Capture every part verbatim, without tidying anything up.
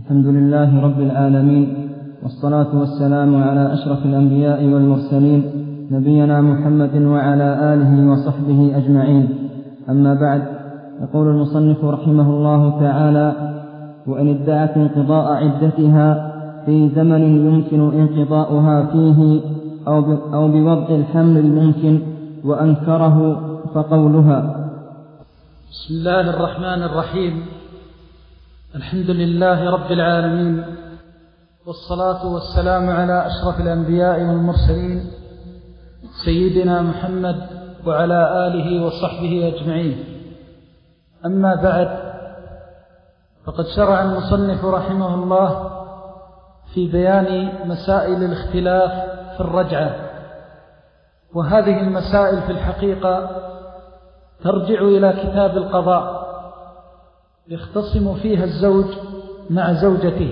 الحمد لله رب العالمين، والصلاة والسلام على أشرف الأنبياء والمرسلين نبينا محمد وعلى آله وصحبه أجمعين. أما بعد، يقول المصنف رحمه الله تعالى: وإن ادعت انقضاء عدتها في زمن يمكن انقضاؤها فيه أو بوضع الحمل الممكن وأنكره فقولها. بسم الله الرحمن الرحيم. الحمد لله رب العالمين، والصلاة والسلام على أشرف الأنبياء والمرسلين سيدنا محمد وعلى آله وصحبه أجمعين. أما بعد، فقد شرع المصنف رحمه الله في بيان مسائل الاختلاف في الرجعة، وهذه المسائل في الحقيقة ترجع إلى كتاب القضاء، يختصم فيها الزوج مع زوجته: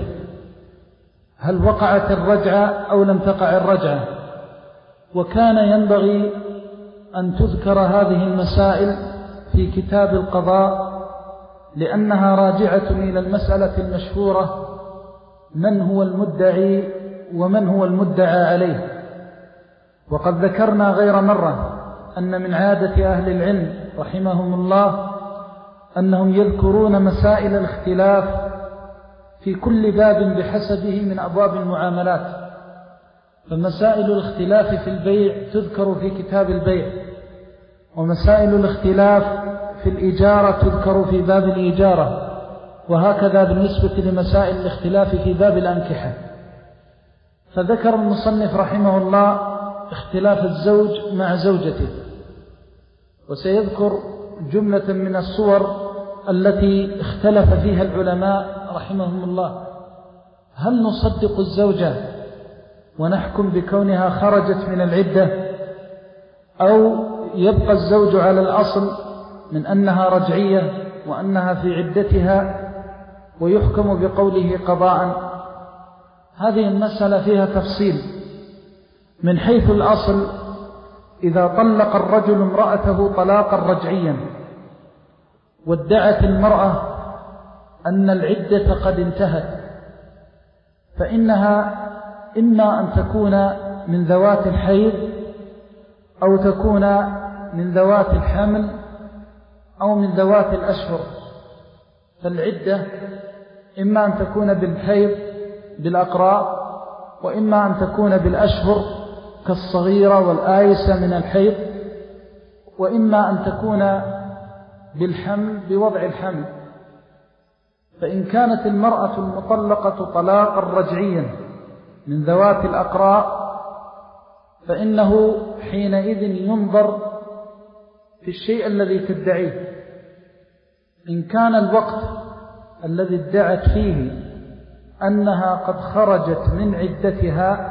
هل وقعت الرجعة أو لم تقع الرجعة؟ وكان ينبغي أن تذكر هذه المسائل في كتاب القضاء، لأنها راجعة إلى المسألة المشهورة: من هو المدعي ومن هو المدعى عليه. وقد ذكرنا غير مرة أن من عادة أهل العلم رحمهم الله أنهم يذكرون مسائل الاختلاف في كل باب بحسبه من أبواب المعاملات. فمسائل الاختلاف في البيع تذكر في كتاب البيع، ومسائل الاختلاف في الإجارة تذكر في باب الإجارة، وهكذا بالنسبة لمسائل الاختلاف في باب الأنكحة. فذكر المصنف رحمه الله اختلاف الزوج مع زوجته، وسيذكر جملة من الصور التي اختلف فيها العلماء رحمهم الله: هل نصدق الزوجة ونحكم بكونها خرجت من العدة، أو يبقى الزوج على الأصل من أنها رجعية وأنها في عدتها ويحكم بقوله قضاء؟ هذه المسألة فيها تفصيل. من حيث الأصل، إذا طلق الرجل امرأته طلاقا رجعيا وادعت المرأة أن العدة قد انتهت، فإنها إما أن تكون من ذوات الحيض أو تكون من ذوات الحمل أو من ذوات الأشهر. فالعدة إما أن تكون بالحيض بالأقراء، وإما أن تكون بالأشهر كالصغيرة والآيسة من الحيض، وإما أن تكون بالحمل بوضع الحمل. فإن كانت المرأة المطلقة طلاقا رجعيا من ذوات الأقراء، فإنه حينئذ ينظر في الشيء الذي تدعيه. إن كان الوقت الذي ادعت فيه أنها قد خرجت من عدتها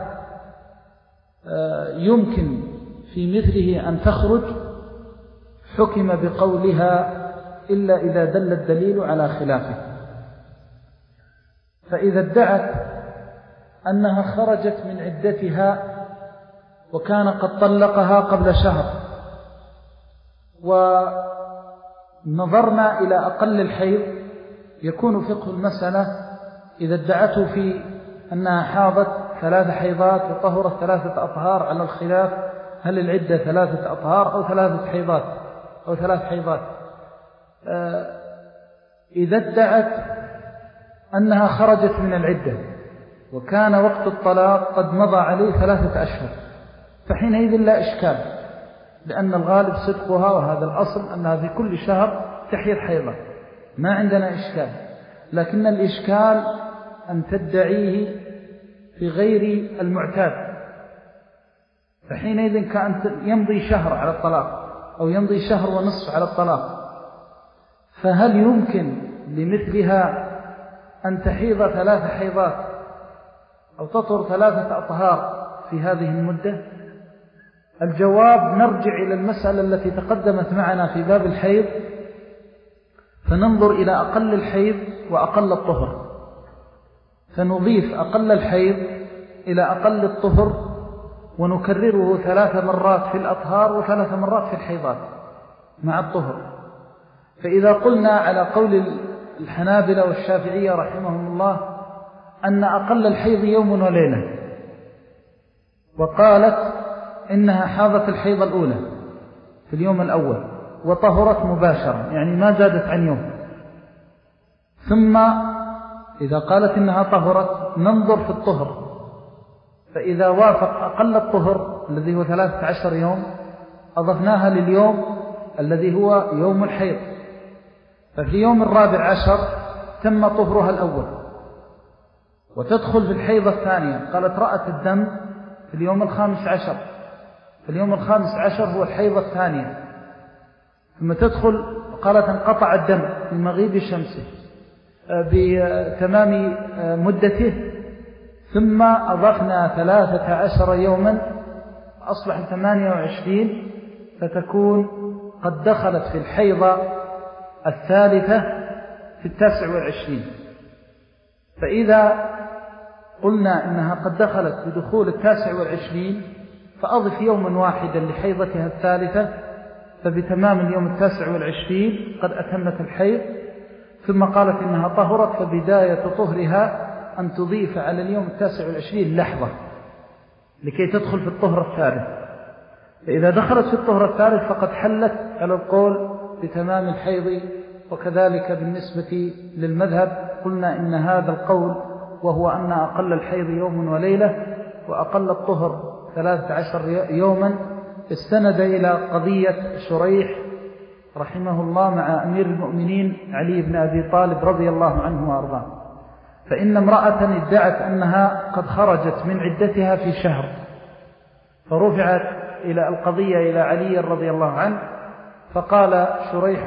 يمكن في مثله أن تخرج، حكم بقولها إلا إذا دل الدليل على خلافه. فإذا ادعت أنها خرجت من عدتها وكان قد طلقها قبل شهر، ونظرنا إلى أقل الحيض، يكون فقه المسألة إذا ادعته في أنها حاضت ثلاث حيضات وطهرت ثلاثة أطهار، على الخلاف هل العدة ثلاثة أطهار أو ثلاثة حيضات أو ثلاث حيضات. إذا ادعت أنها خرجت من العدة وكان وقت الطلاق قد مضى عليه ثلاثة أشهر، فحينئذ لا إشكال، لأن الغالب صدقها، وهذا الأصل أنها في كل شهر تحيض حيضة، ما عندنا إشكال. لكن الإشكال أن تدعيه في غير المعتاد، فحينئذ كأن يمضي شهر على الطلاق أو يمضي شهر ونصف على الطلاق. فهل يمكن لمثلها أن تحيض ثلاث حيضات أو تطهر ثلاثة أطهار في هذه المدة؟ الجواب: نرجع إلى المسألة التي تقدمت معنا في باب الحيض، فننظر إلى أقل الحيض وأقل الطهر، فنضيف أقل الحيض إلى أقل الطهر، ونكرره ثلاث مرات في الأطهار وثلاث مرات في الحيضات مع الطهر. فإذا قلنا على قول الحنابلة والشافعية رحمهم الله أن أقل الحيض يوم وليلة، وقالت إنها حاضت الحيض الأولى في اليوم الأول وطهرت مباشرة، يعني ما زادت عن يوم. ثم إذا قالت إنها طهرت ننظر في الطهر، فإذا وافق أقل الطهر الذي هو ثلاثة عشر يوم أضفناها لليوم الذي هو يوم الحيض، ففي يوم الرابع عشر تم طهرها الأول وتدخل في الحيضة الثانية. قالت رأت الدم في اليوم الخامس عشر، في اليوم الخامس عشر هو الحيضة الثانية، ثم تدخل قالت انقطع الدم بمغيب شمسه بتمام مدته، ثم أضفنا ثلاثة عشر يوما أصبح ثمانية وعشرين، فتكون قد دخلت في الحيضة الثالثة في التاسع والعشرين. فإذا قلنا إنها قد دخلت بدخول التاسع والعشرين فأضف يوما واحدا لحيضتها الثالثة، فبتمام اليوم التاسع والعشرين قد أتمت الحيض. ثم قالت إنها طهرت، فبداية طهرها أن تضيف على اليوم التاسع والعشرين لحظة لكي تدخل في الطهر الثالث. فإذا دخلت في الطهر الثالث فقد حلت على القول بتمام الحيض. وكذلك بالنسبة للمذهب قلنا إن هذا القول وهو أن أقل الحيض يوم وليلة وأقل الطهر ثلاثة عشر يوما استند إلى قضية شريح رحمه الله مع أمير المؤمنين علي بن أبي طالب رضي الله عنه وأرضاه. فإن امرأة ادعت أنها قد خرجت من عدتها في شهر، فرفعت إلى القضية إلى علي رضي الله عنه، فقال شريح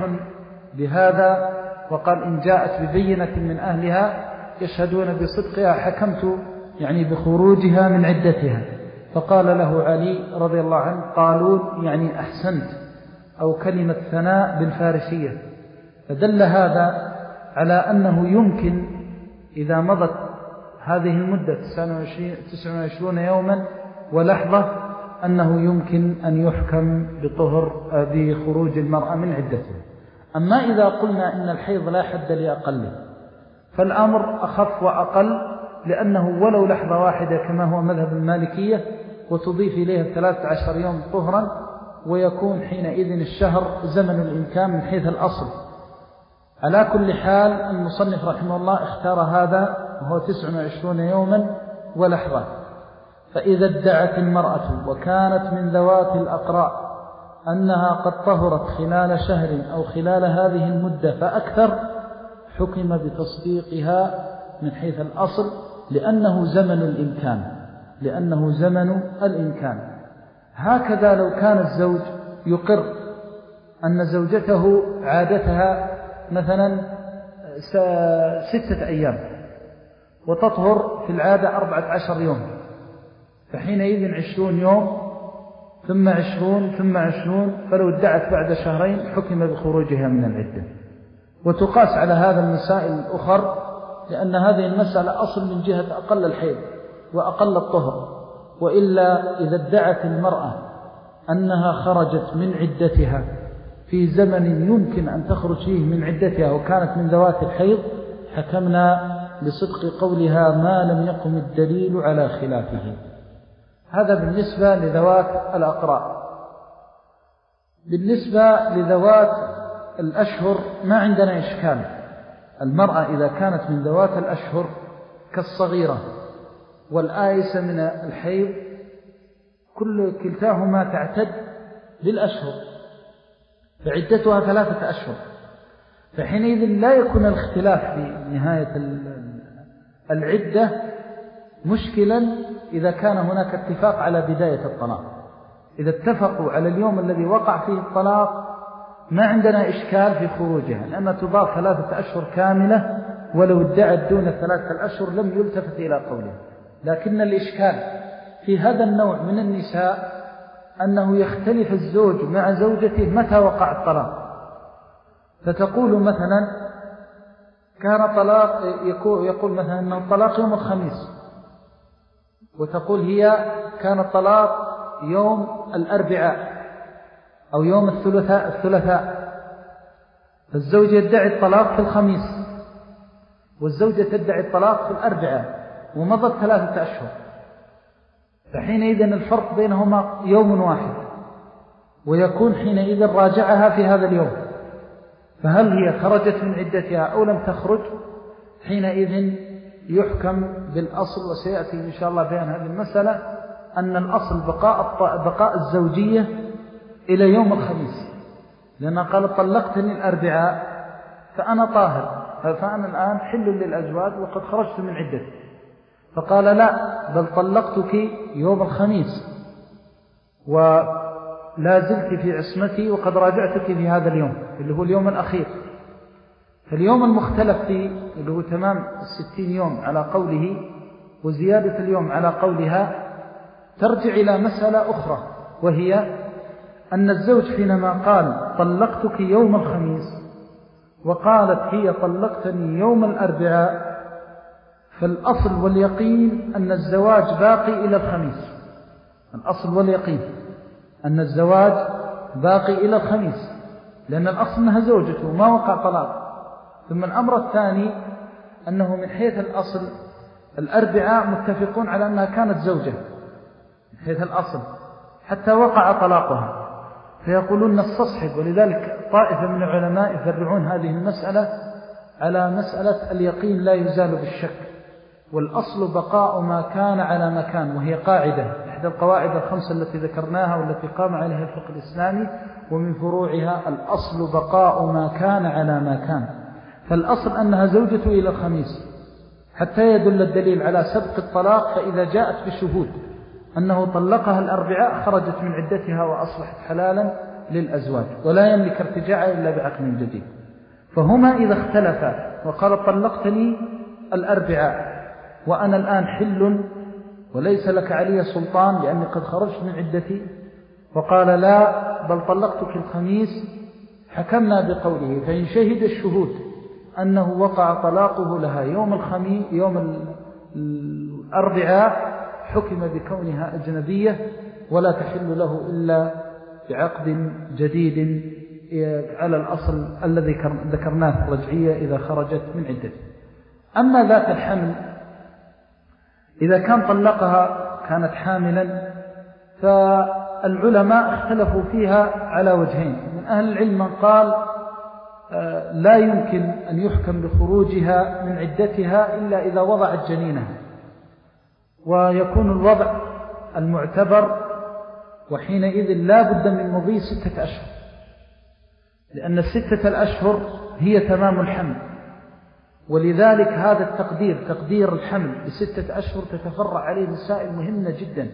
بهذا وقال إن جاءت ببينة من أهلها يشهدون بصدقها حكمت يعني بخروجها من عدتها. فقال له علي رضي الله عنه قالون يعني أحسنت، أو كلمة ثناء بالفارسية. فدل هذا على أنه يمكن إذا مضت هذه المدة تسعة وعشرين يوما ولحظة أنه يمكن أن يحكم بطهر بخروج المرأة من عدتها. أما إذا قلنا إن الحيض لا حد لأقله فالأمر أخف وأقل، لأنه ولو لحظة واحدة كما هو مذهب المالكية وتضيف إليها ثلاثة عشر يوم طهرا، ويكون حينئذ الشهر زمن الإمكان من حيث الأصل. على كل حال المصنف رحمه الله اختار هذا وهو تسعة وعشرين يوما ولحظة. فإذا ادعت المرأة وكانت من ذوات الأقراء أنها قد طهرت خلال شهر أو خلال هذه المدة فأكثر حكم بتصديقها من حيث الأصل، لأنه زمن الإمكان لأنه زمن الإمكان. هكذا لو كان الزوج يقر أن زوجته عادتها مثلا ستة أيام وتطهر في العادة أربعة عشر يوم، فحينئذ عشرون يوم ثم عشرون ثم عشرون، فلو ادعت بعد شهرين حكم بخروجها من العدة. وتقاس على هذا المسائل الأخر، لأن هذه المسألة أصل من جهة أقل الحيض وأقل الطهر. وإلا إذا ادعت المرأة أنها خرجت من عدتها في زمن يمكن أن تخرج فيه من عدتها وكانت من ذوات الحيض حكمنا بصدق قولها ما لم يقم الدليل على خلافه. هذا بالنسبة لذوات الأقراء. بالنسبة لذوات الأشهر ما عندنا إشكال. المرأة إذا كانت من ذوات الأشهر كالصغيرة والآيسة من الحيض كل كلتاهما تعتد بالأشهر، فعدتها ثلاثة أشهر، فحينئذ لا يكون الاختلاف في نهاية العدة مشكلا إذا كان هناك اتفاق على بداية الطلاق. إذا اتفقوا على اليوم الذي وقع فيه الطلاق ما عندنا إشكال في خروجها، لأن تضاف ثلاثة أشهر كاملة، ولو ادعت دون ثلاثة الأشهر لم يلتفت إلى قولها. لكن الإشكال في هذا النوع من النساء أنه يختلف الزوج مع زوجته متى وقع الطلاق. فتقول مثلا كان طلاق يقول مثلا أنه الطلاق يوم الخميس، وتقول هي كان الطلاق يوم الأربعاء أو يوم الثلاثاء الثلاثاء فالزوج يدعي الطلاق في الخميس والزوجة تدعي الطلاق في الأربعاء، ومضت ثلاثة أشهر، فحينئذ الفرق بينهما يوم واحد، ويكون حينئذ راجعها في هذا اليوم، فهل هي خرجت من عدتها أو لم تخرج؟ حينئذ يحكم بالأصل، وسيأتي إن شاء الله بيان هذه المسألة، أن الأصل بقاء, بقاء الزوجية إلى يوم الخميس، لأنها قال طلقتني الأربعاء فأنا طاهر، فأنا الآن حل للأزواج وقد خرجت من عدتي، فقال لا، بل طلقتك يوم الخميس ولا زلت في عصمتي وقد راجعتك في هذا اليوم اللي هو اليوم الأخير. فاليوم المختلف فيه اللي هو تمام الستين يوم على قوله وزيادة اليوم على قولها ترجع إلى مسألة أخرى، وهي أن الزوج حينما قال طلقتك يوم الخميس وقالت هي طلقتني يوم الأربعاء، فالأصل واليقين أن الزواج باقي إلى الخميس. الأصل واليقين أن الزواج باقي إلى الخميس، لأن الأصل أنها زوجته ما وقع طلاق. ثم الأمر الثاني أنه من حيث الأصل الأربعاء متفقون على أنها كانت زوجة من حيث الأصل حتى وقع طلاقها، فيقولون نستصحب. ولذلك طائفة من العلماء يفرعون هذه المسألة على مسألة اليقين لا يزال بالشك، والأصل بقاء ما كان على مكان، وهي قاعدة إحدى القواعد الخمسة التي ذكرناها والتي قام عليها الفقه الإسلامي، ومن فروعها الأصل بقاء ما كان على ما كان. فالأصل أنها زوجته إلى الخميس حتى يدل الدليل على سبق الطلاق، فإذا جاءت بشهود أنه طلقها الأربعاء خرجت من عدتها وأصبحت حلالا للأزواج، ولا يملك ارتجاعها إلا بعقل جديد. فهما إذا اختلفا وقال طلقتني الأربعاء وأنا الآن حل وليس لك علي سلطان لأني قد خرجت من عدتي، وقال لا بل طلقتك الخميس، حكمنا بقوله فإن شهد الشهود أنه وقع طلاقه لها يوم الخميس يوم الأربعاء حكم بكونها أجنبية ولا تحل له إلا بعقد جديد على الأصل الذي ذكرناه رجعية إذا خرجت من عدته. أما ذات الحمل إذا كان طلقها كانت حاملا، فالعلماء اختلفوا فيها على وجهين. من أهل العلم من قال لا يمكن أن يحكم بخروجها من عدتها إلا إذا وضعت جنينها، ويكون الوضع المعتبر، وحينئذ لا بد من مضي ستة أشهر، لأن الستة الأشهر هي تمام الحمل. ولذلك هذا التقدير تقدير الحمل بستة أشهر تتفرع عليه مسائل مهمة جدا،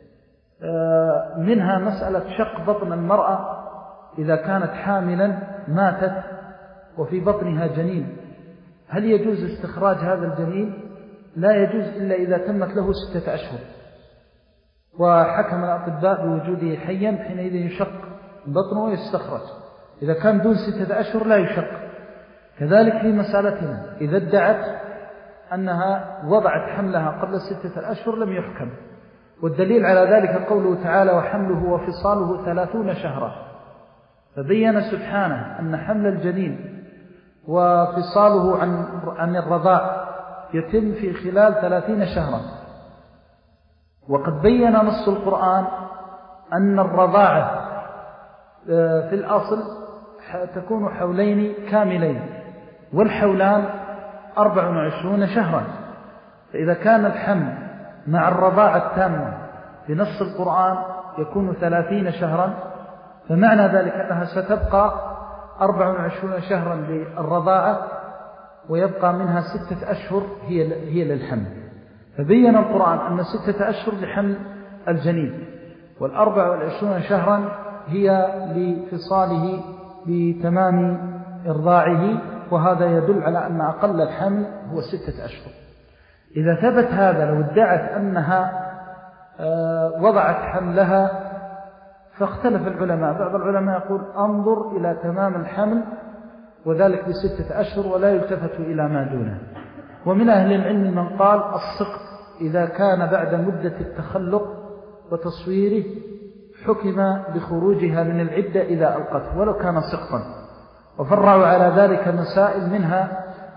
منها مسألة شق بطن المرأة إذا كانت حاملا ماتت وفي بطنها جنين، هل يجوز استخراج هذا الجنين؟ لا يجوز إلا إذا تمت له ستة أشهر، وحكم الأطباء بوجوده حيا حينئذ يشق بطنه ويستخرج. إذا كان دون ستة أشهر لا يشق. كذلك في مسألتنا إذا ادعت أنها وضعت حملها قبل ستة الأشهر لم يحكم، والدليل على ذلك قوله تعالى وحمله وفصاله ثلاثون شهرا، فبين سبحانه أن حمل الجنين وفصاله عن, عن الرضاع يتم في خلال ثلاثين شهرا. وقد بين نص القرآن أن الرضاعة في الأصل تكون حولين كاملين، والحولان أربع وعشرون شهرا. فإذا كان الحمل مع الرضاعة التامة بنص القرآن يكون ثلاثين شهرا، فمعنى ذلك أنها ستبقى أربع وعشرون شهرا للرضاعة ويبقى منها ستة أشهر هي هي للحمل. فبين القرآن أن ستة أشهر لحمل الجنين، والأربع والعشرون شهرا هي لفصاله بتمام إرضاعه، وهذا يدل على أن أقل الحمل هو ستة أشهر. إذا ثبت هذا لو ادعت أنها وضعت حملها فاختلف العلماء. بعض العلماء يقول انظر إلى تمام الحمل وذلك بستة أشهر ولا يلتفت إلى ما دونه. ومن أهل العلم من قال السقط إذا كان بعد مدة التخلق وتصويره حكم بخروجها من العدة إذا ألقته ولو كان سقطا. وفرعوا على ذلك مسائل، منها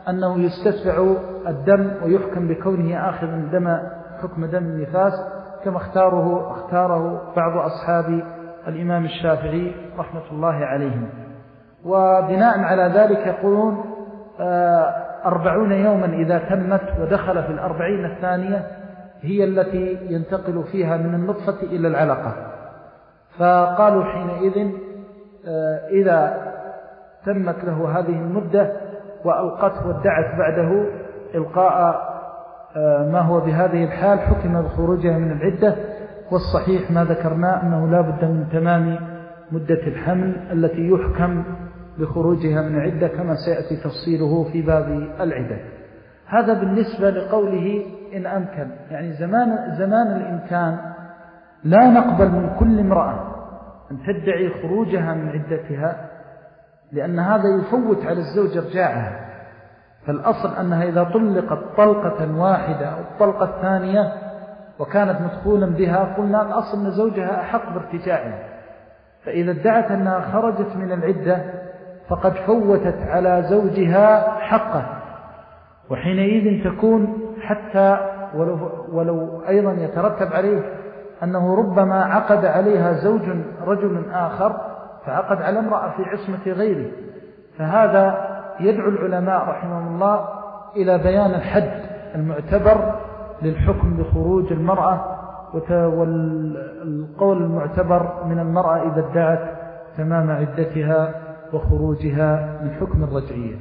أنه يستتبع الدم ويحكم بكونه آخذ دم حكم دم النفاس كما اختاره, اختاره بعض أصحاب الإمام الشافعي رحمة الله عليهم. وبناء على ذلك يقولون أربعون يوما إذا تمت ودخل في الأربعين الثانية هي التي ينتقل فيها من النطفة إلى العلقة. فقالوا حينئذ إذا تمت له هذه المدة وألقته وادعت بعده إلقاء ما هو بهذه الحال حكم بخروجها من العدة. والصحيح ما ذكرنا أنه لا بد من تمام مدة الحمل التي يحكم بخروجها من العدة كما سيأتي تفصيله في باب العدة. هذا بالنسبة لقوله إن أمكن، يعني زمان, زمان الإمكان لا نقبل من كل امرأة أن تدعي خروجها من عدتها، لأن هذا يفوت على الزوج ارجاعها. فالأصل أنها إذا طلقت طلقة واحدة أو الطلقة الثانية وكانت مدخولا بها قلنا الأصل أن زوجها أحق بارتجاعها. فإذا ادعت أنها خرجت من العدة فقد فوتت على زوجها حقه، وحينئذ تكون حتى ولو, ولو أيضا يترتب عليه أنه ربما عقد عليها زوج رجل آخر فعقد على امرأة في عصمة غيره. فهذا يدعو العلماء رحمهم الله إلى بيان الحد المعتبر للحكم بخروج المرأة، والقول المعتبر من المرأة إذا ادعت تمام عدتها وخروجها من حكم الرجعية.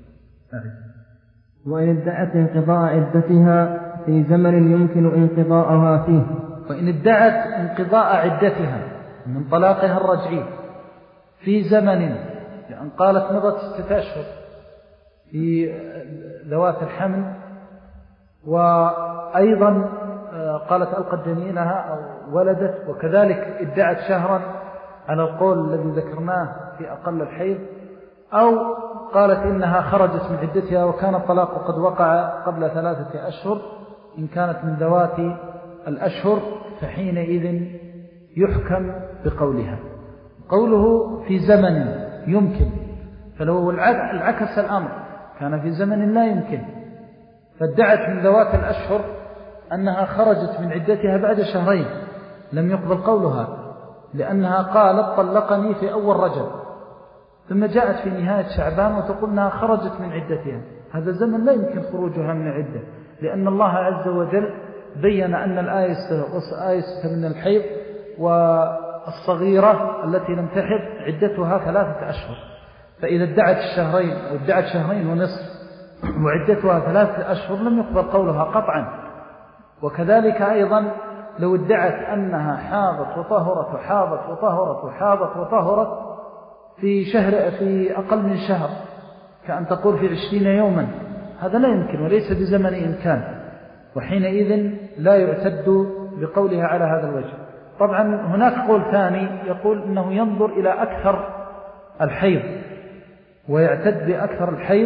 وإن ادعت انقضاء عدتها في زمن يمكن انقضاءها فيه. وإن ادعت انقضاء عدتها من طلاقها الرجعي في زمن، لأن قالت مضت ستة أشهر في ذوات الحمل، وأيضا قالت ألقت جنينها أو ولدت، وكذلك ادعت شهرا على القول الذي ذكرناه في أقل الحيض، أو قالت إنها خرجت من عدتها وكان الطلاق قد وقع قبل ثلاثة أشهر. إن كانت من ذوات الأشهر فحينئذ يحكم بقولها. قوله في زمن يمكن، فلو العكس الأمر كان في زمن لا يمكن، فادعت من ذوات الأشهر أنها خرجت من عدتها بعد شهرين لم يقبل قولها، لأنها قالت طلقني في أول رجب، ثم جاءت في نهاية شعبان وتقول أنها خرجت من عدتها. هذا زمن لا يمكن خروجها من العدة، لأن الله عز وجل بيّن أن الآيسة من الحيض والصغيرة التي لم تحض عدتها ثلاثة أشهر. فإذا ادعت الشهرين أو ادعت شهرين ونصف وعدتها ثلاثة أشهر لم يقبل قولها قطعا. وكذلك أيضا لو ادعت أنها حاضت وطهرت وحاضت وطهرت وحاضت وطهرت في شهر في أقل من شهر، كأن تقول في عشرين يوما، هذا لا يمكن وليس بزمن إمكان، وحينئذ لا يعتد بقولها على هذا الوجه. طبعا هناك قول ثاني يقول إنه ينظر إلى أكثر الحيض ويعتد بأكثر الحيض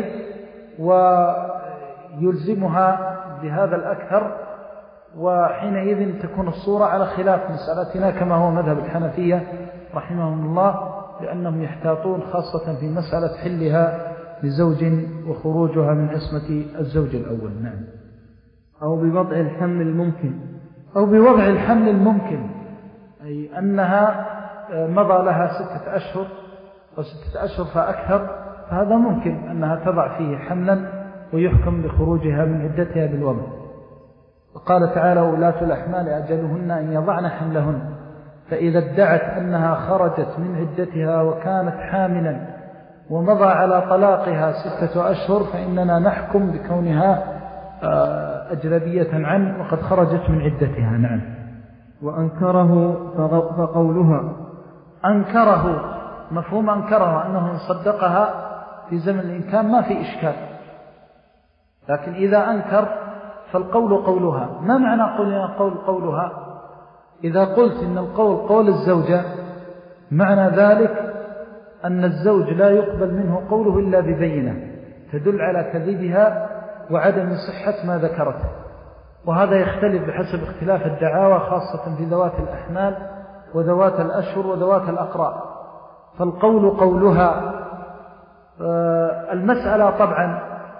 ويلزمها بهذا الأكثر، وحينئذ تكون الصورة على خلاف مسألتنا كما هو مذهب الحنفية رحمهم الله، لأنهم يحتاطون خاصة في مسألة حلها لزوج وخروجها من عصمة الزوج الأول. نعم. أو بوضع الحمل الممكن، أو بوضع الحمل الممكن، أي أنها مضى لها ستة أشهر أو ستة أشهر فأكثر، فهذا ممكن أنها تضع فيه حملا ويحكم بخروجها من عدتها بالوضع. وقال تعالى ولاة الأحمال أجلهن أن يضعن حملهن، فإذا ادعت أنها خرجت من عدتها وكانت حاملا ومضى على طلاقها ستة أشهر فإننا نحكم بكونها أجنبية عنه وقد خرجت من عدتها. نعم. وأنكره فقولها، أنكره مفهوم أنكره أنه إن صدقها في زمن الإمكان ما في إشكال، لكن إذا أنكر فالقول قولها. ما معنى قول قولها؟ إذا قلت إن القول قول الزوجة معنى ذلك أن الزوج لا يقبل منه قوله إلا ببينة تدل على كذبها وعدم صحة ما ذكرته، وهذا يختلف بحسب اختلاف الدعاوى خاصة في ذوات الأحمال وذوات الأشهر وذوات الأقراء. فالقول قولها. المسألة طبعا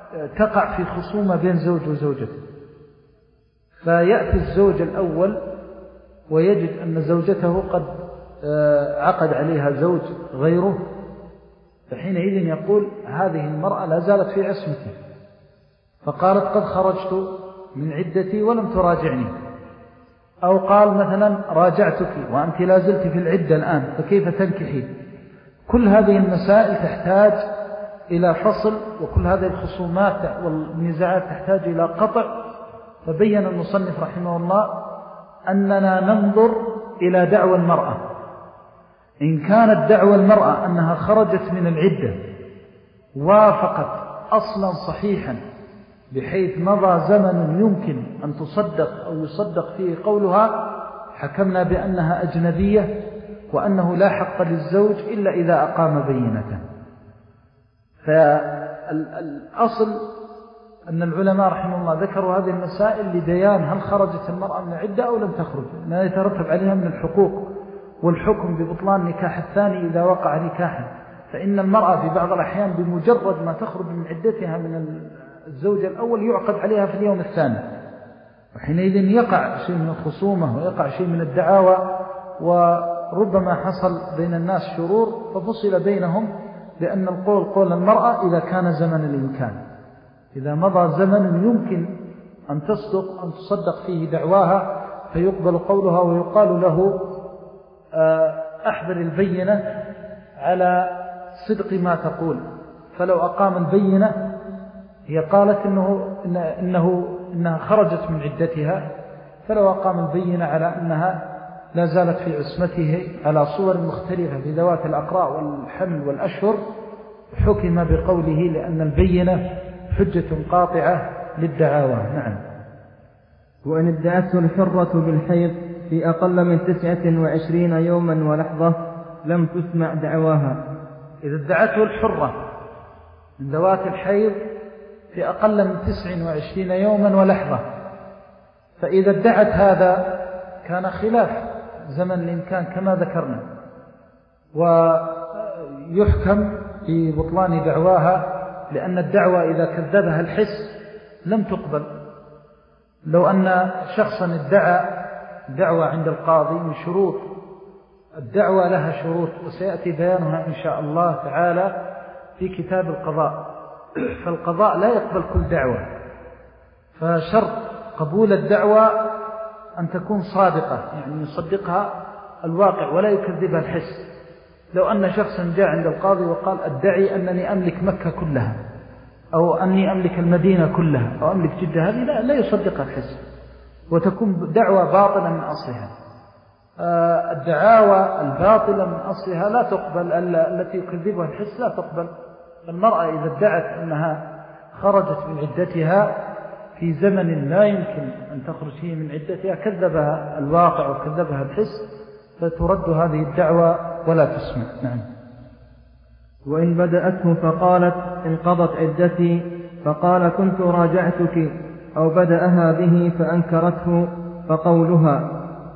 تقع في خصومة بين زوج وزوجته، فيأتي الزوج الأول ويجد أن زوجته قد عقد عليها زوج غيره، فحينئذ يقول هذه المرأة لا زالت في عصمتي، فقالت قد خرجت من عدتي ولم تراجعني، أو قال مثلا راجعتك وأنت لا زلت في العدة الآن فكيف تنكحي. كل هذه المسائل تحتاج إلى فصل، وكل هذه الخصومات والنزاعات تحتاج إلى قطع. فبين المصنف رحمه الله أننا ننظر إلى دعوى المرأة، إن كانت دعوى المرأة أنها خرجت من العدة وافقت أصلا صحيحا بحيث مضى زمن يمكن أن تصدق أو يصدق فيه قولها، حكمنا بأنها أجنبية وأنه لا حق للزوج إلا إذا أقام بينة. فالأصل أن العلماء رحمه الله ذكروا هذه المسائل لبيان هل خرجت المرأة من العدة أو لم تخرج، ما يترتب عليها من الحقوق والحكم ببطلان نكاح الثاني إذا وقع نكاحا. فإن المرأة في بعض الأحيان بمجرد ما تخرج من عدتها من الزوج الأول يعقد عليها في اليوم الثاني، وحينئذ يقع شيء من الخصومة ويقع شيء من الدعاوى، وربما حصل بين الناس شرور ففصل بينهم، لأن القول قول المرأة إذا كان زمن الإمكان، إذا مضى زمن يمكن أن تصدق أن تصدق فيه دعواها فيقبل قولها ويقال له أحضر البينة على صدق ما تقول. فلو أقام البينة هي قالت إنه, إنه, إنه إنها خرجت من عدتها، فلو أقام البينة على أنها لا زالت في عصمته على صور مختلفة في ذوات الأقراء والحمل والأشهر حكم بقوله، لأن البينة حجة قاطعة للدعاوى. نعم. وإن ادعته الحرة بالحيض في أقل من تسعة وعشرين يوما ولحظة لم تسمع دعواها. إذا ادعته الحرة من ذوات الحيض في أقل من تسع وعشرين يوما ولحظة، فإذا ادعت هذا كان خلاف زمن الإمكان كما ذكرنا، ويحكم في بطلان دعواها، لأن الدعوة إذا كذبها الحس لم تقبل. لو أن شخصا ادعى دعوة عند القاضي، من شروط الدعوة لها شروط وسيأتي بيانها إن شاء الله تعالى في كتاب القضاء، فالقضاء لا يقبل كل دعوة، فشرط قبول الدعوة أن تكون صادقة، يعني يصدقها الواقع ولا يكذبها الحس. لو أن شخصا جاء عند القاضي وقال أدعي أنني أملك مكة كلها أو أني أملك المدينة كلها أو أملك جدة، هذه لا, لا يصدقها الحس وتكون دعوة باطلة من أصلها. الدعاوى الباطلة من أصلها لا تقبل، التي يكذبها الحس لا تقبل. المرأة إذا ادعت أنها خرجت من عدتها في زمن لا يمكن أن تخرج فيه من عدتها كذبها الواقع وكذبها الحس، فترد هذه الدعوة ولا تسمع. نعم. وإن بدأته فقالت انقضت عدتي فقال كنت راجعتك، أو بدأها به فأنكرته فقولها.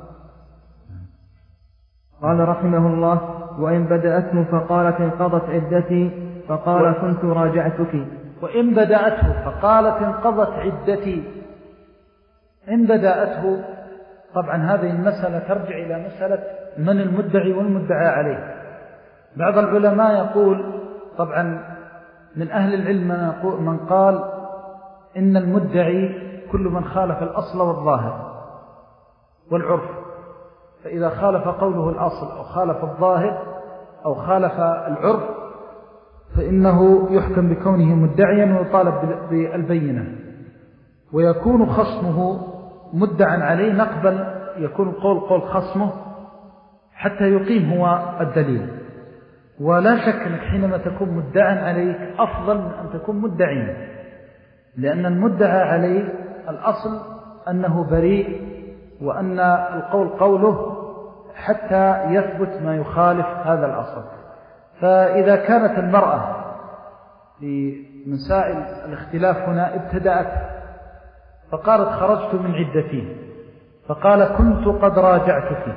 قال رحمه الله وإن بدأته فقالت انقضت عدتي فقال كنت راجعتك. وإن بدأته فقالت انقضت عدتي، إن بدأته طبعا هذه المسألة ترجع إلى مسألة من المدعي والمدعى عليه. بعض العلماء يقول طبعا من أهل العلم من قال إن المدعي كل من خالف الأصل والظاهر والعرف، فإذا خالف قوله الأصل أو خالف الظاهر أو خالف العرف فإنه يحكم بكونه مدعيا ويطالب بالبينة، ويكون خصمه مدعا عليه نقبل، يكون القول قول خصمه حتى يقيم هو الدليل. ولا شك أنك حينما تكون مدعا عليك أفضل من أن تكون مدعين، لأن المدعى عليه الأصل أنه بريء وأن القول قوله حتى يثبت ما يخالف هذا الأصل. فإذا كانت المرأة في مسائل الاختلاف هنا ابتدأت فقالت خرجت من عدتي فقال كنت قد راجعتك،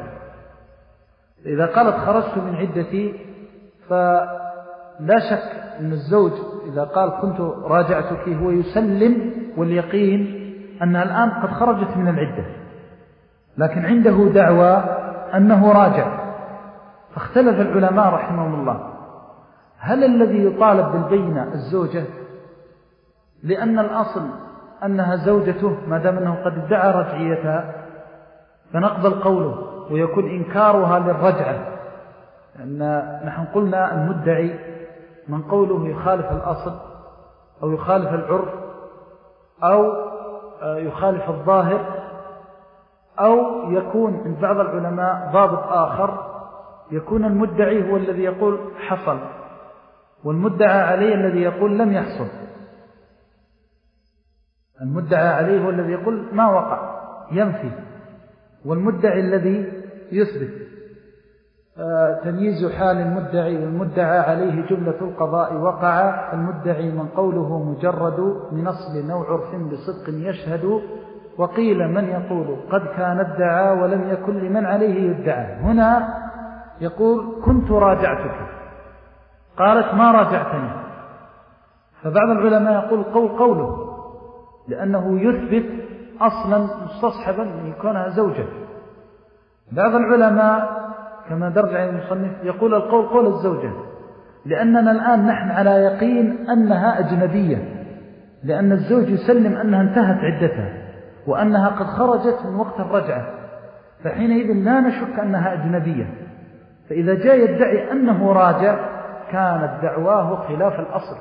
إذا قالت خرجت من عدتي فلا شك أن الزوج إذا قال كنت راجعتك هو يسلم واليقين أنها الآن قد خرجت من العدة، لكن عنده دعوى أنه راجع. فاختلف العلماء رحمهم الله، هل الذي يطالب بالبينة الزوجة لأن الأصل أنها زوجته ما دام أنه قد ادعى رجعيتها فنقبل قوله ويكون إنكارها للرجعة، لأن نحن قلنا المدعي من قوله يخالف الأصل أو يخالف العرف أو يخالف الظاهر، أو يكون عند بعض العلماء ضابط آخر يكون المدعي هو الذي يقول حصل والمدعى عليه الذي يقول لم يحصل. المدعى عليه هو الذي يقول ما وقع ينفي، والمدعي الذي يثبت. تمييز حال المدعي والمدعى عليه جملة القضاء وقع، المدعي من قوله مجرد من أصل أو عرف بصدق يشهد، وقيل من يقول قد كان ادعى ولم يكن لمن عليه يدعى. هنا يقول كنت راجعتك، قالت ما راجعتني، فبعض العلماء يقول قول قوله لأنه يثبت أصلا مستصحبا من يكونها زوجة. بعض العلماء كما درجع المصنف يقول القول قول الزوجة، لأننا الآن نحن على يقين أنها أجنبية، لأن الزوج يسلم أنها انتهت عدتها وأنها قد خرجت من وقت الرجعة، فحينئذ لا نشك أنها أجنبية. فإذا جاء يدعي أنه راجع كانت دعواه خلاف الأصل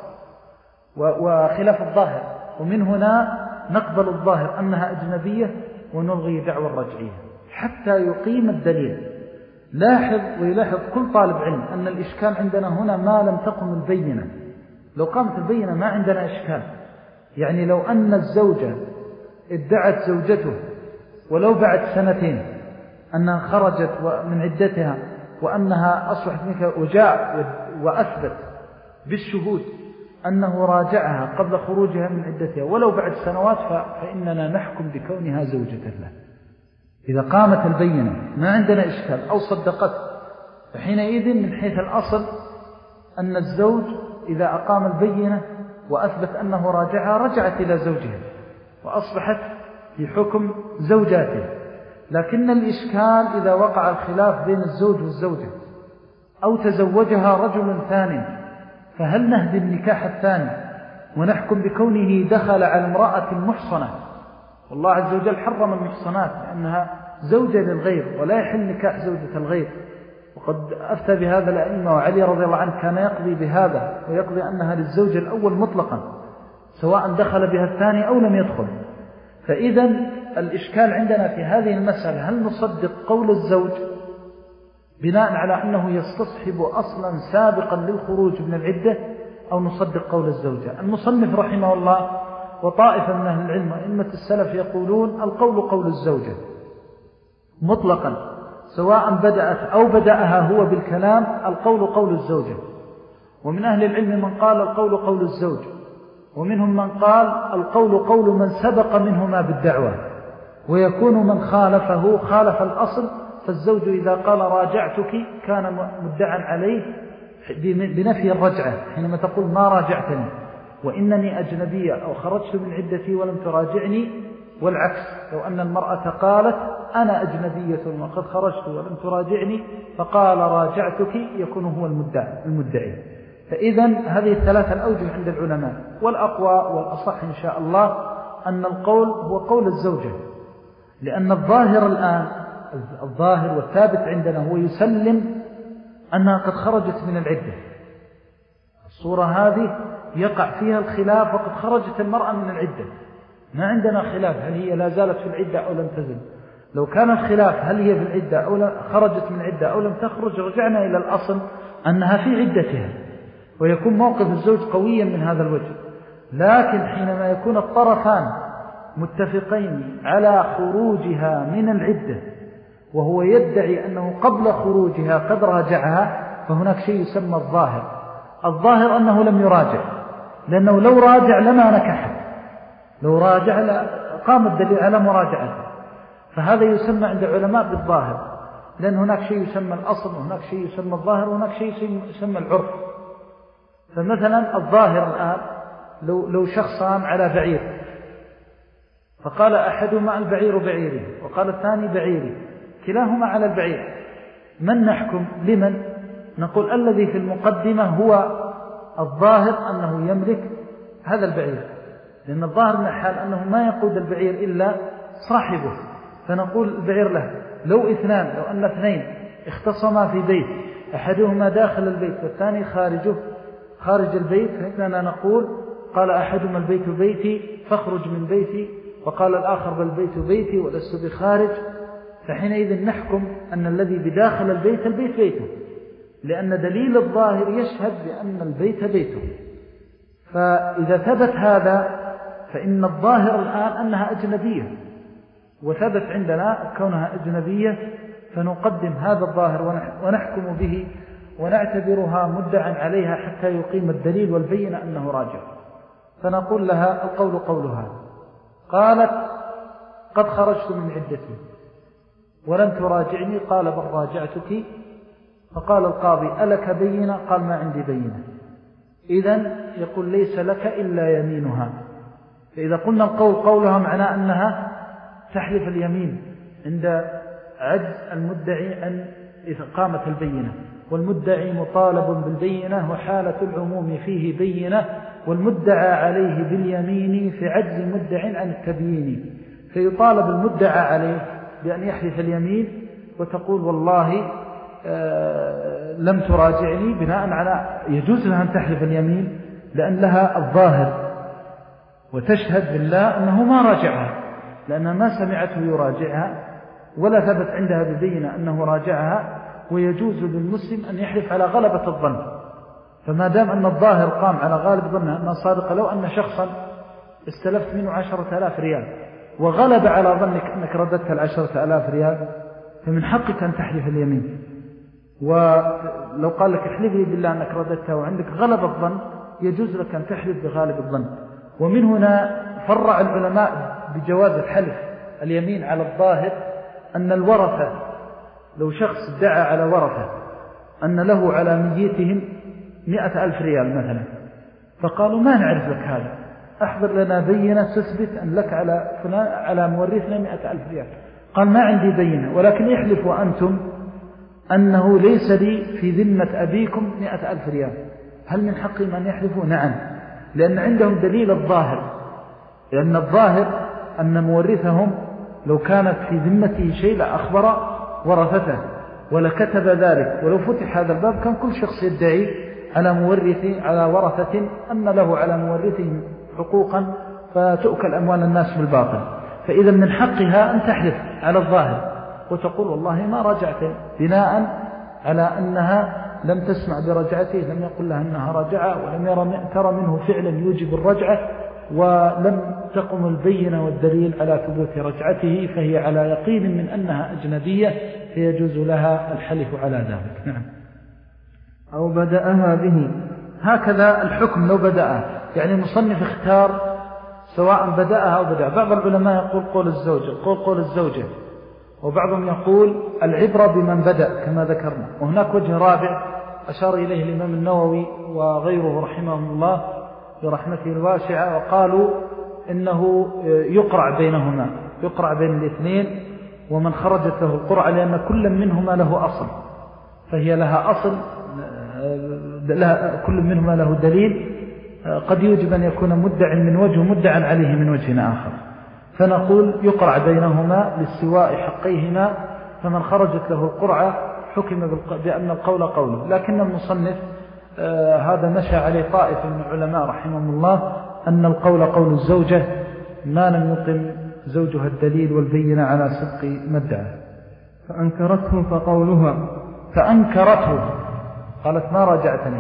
وخلاف الظاهر، ومن هنا نقبل الظاهر أنها أجنبية ونلغي دعوى الرجعية حتى يقيم الدليل. لاحظ ويلاحظ كل طالب علم أن الإشكال عندنا هنا ما لم تقم البينة. لو قامت البينة ما عندنا إشكال، يعني لو أن الزوجة ادعت زوجته ولو بعد سنتين أنها خرجت من عدتها وأنها أصبحت منك وجاء وأثبت بالشهود أنه راجعها قبل خروجها من عدتها ولو بعد سنوات، فإننا نحكم بكونها زوجة له إذا قامت البينة، ما عندنا إشكال. أو صدقت، فحينئذ من حيث الأصل أن الزوج إذا أقام البينة وأثبت أنه راجعها رجعت إلى زوجها وأصبحت في حكم زوجاته. لكن الإشكال إذا وقع الخلاف بين الزوج والزوجة أو تزوجها رجل ثاني، فهل نهدي النكاح الثاني ونحكم بكونه دخل على امرأة محصنة؟ والله عز وجل حرم المحصنات لأنها زوجة للغير ولا يحل نكاح زوجة الغير، وقد أفتى بهذا الأئمة، وعلي رضي الله عنه كان يقضي بهذا ويقضي أنها للزوج الأول مطلقا سواء دخل بها الثاني أو لم يدخل. فإذا الإشكال عندنا في هذه المسألة هل نصدق قول الزوج بناء على أنه يستصحب أصلا سابقا للخروج من العدة أو نصدق قول الزوجة؟ المصنف رحمه الله وطائفة من أهل العلم وإمة السلف يقولون القول قول الزوجة مطلقا سواء بدأت أو بدأها هو بالكلام، القول قول الزوجة. ومن أهل العلم من قال القول قول الزوج، ومنهم من قال القول قول من سبق منهما بالدعوة، ويكون من خالفه خالف الأصل. فالزوج إذا قال راجعتك كان مدعا عليه بنفي الرجعة حينما تقول ما راجعتني وإنني أجنبية أو خرجت من عدتي ولم تراجعني، والعكس لو أن المرأة قالت أنا أجنبية وقد خرجت ولم تراجعني فقال راجعتك يكون هو المدعي. فإذا هذه الثلاثة الأوجه عند العلماء، والأقوى والأصح إن شاء الله أن القول هو قول الزوجة، لأن الظاهر الآن الظاهر والثابت عندنا هو يسلم أنها قد خرجت من العدة. الصورة هذه يقع فيها الخلاف وقد خرجت المرأة من العدة، ما عندنا خلاف هل هي لا زالت في العدة أو لم تزل. لو كان الخلاف هل هي في العدة أو خرجت من العدة أو لم تخرج رجعنا إلى الأصل أنها في عدتها ويكون موقف الزوج قويا من هذا الوجه. لكن حينما يكون الطرفان متفقين على خروجها من العدة وهو يدعي أنه قبل خروجها قد راجعها، فهناك شيء يسمى الظاهر. الظاهر أنه لم يراجع، لأنه لو راجع لما نكحت، لو راجع قام الدليل على مراجعته. فهذا يسمى عند العلماء بالظاهر، لأن هناك شيء يسمى الأصل وهناك شيء يسمى الظاهر وهناك شيء يسمى العرف. فمثلا الظاهر الآن لو, لو شخصان على بعير، فقال أحدهما البعير بعيري وقال الثاني بعيري، كلاهما على البعير، من نحكم لمن؟ نقول الذي في المقدمة هو الظاهر أنه يملك هذا البعير، لأن الظاهر من الحال أنه ما يقود البعير إلا صاحبه، فنقول البعير له. لو اثنان، لو أن اثنين اختصما في بيت، أحدهما داخل البيت والثاني خارجه خارج البيت، فإننا نقول قال أحدهما البيت بيتي فاخرج من بيتي، وقال الآخر بل البيت بيتي ولست بخارج، فحينئذ نحكم أن الذي بداخل البيت البيت بيته، لأن دليل الظاهر يشهد بأن البيت بيته. فإذا ثبت هذا فإن الظاهر الآن أنها أجنبية، وثبت عندنا كونها أجنبية، فنقدم هذا الظاهر ونحكم به ونعتبرها مدعا عليها حتى يقيم الدليل والبينة أنه راجع. فنقول لها القول قولها. قالت قد خرجت من عدتي ولم تراجعني، قال بل راجعتك. فقال القاضي ألك بينة؟ قال ما عندي بينة. إذن يقول ليس لك إلا يمينها. فإذا قلنا القول قولها معناه أنها تحلف اليمين عند عجز المدعي عن إقامة البينة، والمدعي مطالب بالبينة وحالة العموم فيه بينة، والمدعى عليه باليمين في عجز مدع عن التبيين، فيطالب المدعى عليه بأن يحلف اليمين وتقول والله آه لم تراجعني، بناء على يجوز لها أن تحلف اليمين لأن لها الظاهر وتشهد بالله أنه ما راجعها، لأنها ما سمعته يراجعها ولا ثبت عندها ببينة أنه راجعها، ويجوز للمسلم أن يحلف على غلبة الظن. فما دام أن الظاهر قام على غالب ظنها أنها صادقة، لو أن شخصا استلفت منه عشرة آلاف ريال وغلب على ظنك أنك رددت العشرة آلاف ريال، فمن حقك أن تحلف اليمين. ولو قال لك احلف لي بالله أنك رددتها وعندك غلب الظن، يجوز لك أن تحلف بغالب الظن. ومن هنا فرع العلماء بجواز الحلف اليمين على الظاهر أن الورثة، لو شخص ادعى على ورثة أن له على ميتهم مئة ألف ريال مثلا، فقالوا ما نعرف لك هذا، أحضر لنا بينة تثبت أن لك على فلان على مورثنا مئة ألف ريال. قال ما عندي بينة، ولكن يحلفوا أنتم أنه ليس لي في ذمة أبيكم مئة ألف ريال. هل من حقهم أن يحلفوا؟ نعم، لأن عندهم دليل الظاهر، لأن الظاهر أن مورثهم لو كانت في ذمته شيء لأخبر ورثته ولكتب ذلك، ولو فتح هذا الباب كان كل شخص يدعي على مورثه على ورثة أن له على مورثهم حقوقا فتؤكل أموال الناس بالباطل. فإذا من حقها أن تحلف على الظاهر وتقول والله ما رجعت، بناء على أنها لم تسمع برجعته، لم يقل لها أنها رجعة، ولم يرى ترى منه فعلا يوجب الرجعة، ولم تقم البينة والدليل على ثبوت رجعته، فهي على يقين من أنها أجنبية، فيجوز لها الحلف على ذلك. نعم. أو بدأها به، هكذا الحكم لو بدأها، يعني المصنف اختار سواء بدأها أو بدأ. بعض العلماء يقول قول الزوجة قول قول الزوجة، وبعضهم يقول العبرة بمن بدأ كما ذكرنا. وهناك وجه رابع أشار إليه الإمام النووي وغيره رحمهم الله برحمته الواسعة، وقالوا إنه يقرع بينهما، يقرع بين الاثنين، ومن خرجت له القرعة لأن كل منهما له أصل، فهي لها أصل، لها كل منهما له دليل، قد يوجب أن يكون مدع من وجه مدعا عليه من وجه آخر، فنقول يقرع بينهما لاستواء حقيهما، فمن خرجت له القرعة حكم بأن القول قوله. لكن المصنف آه هذا مشى عليه طائفة من العلماء رحمهم الله أن القول قول الزوجة ما لم يقم زوجها الدليل والبينة على صدق مدعه. فأنكرته فقولها فأنكرته قالت ما راجعتني،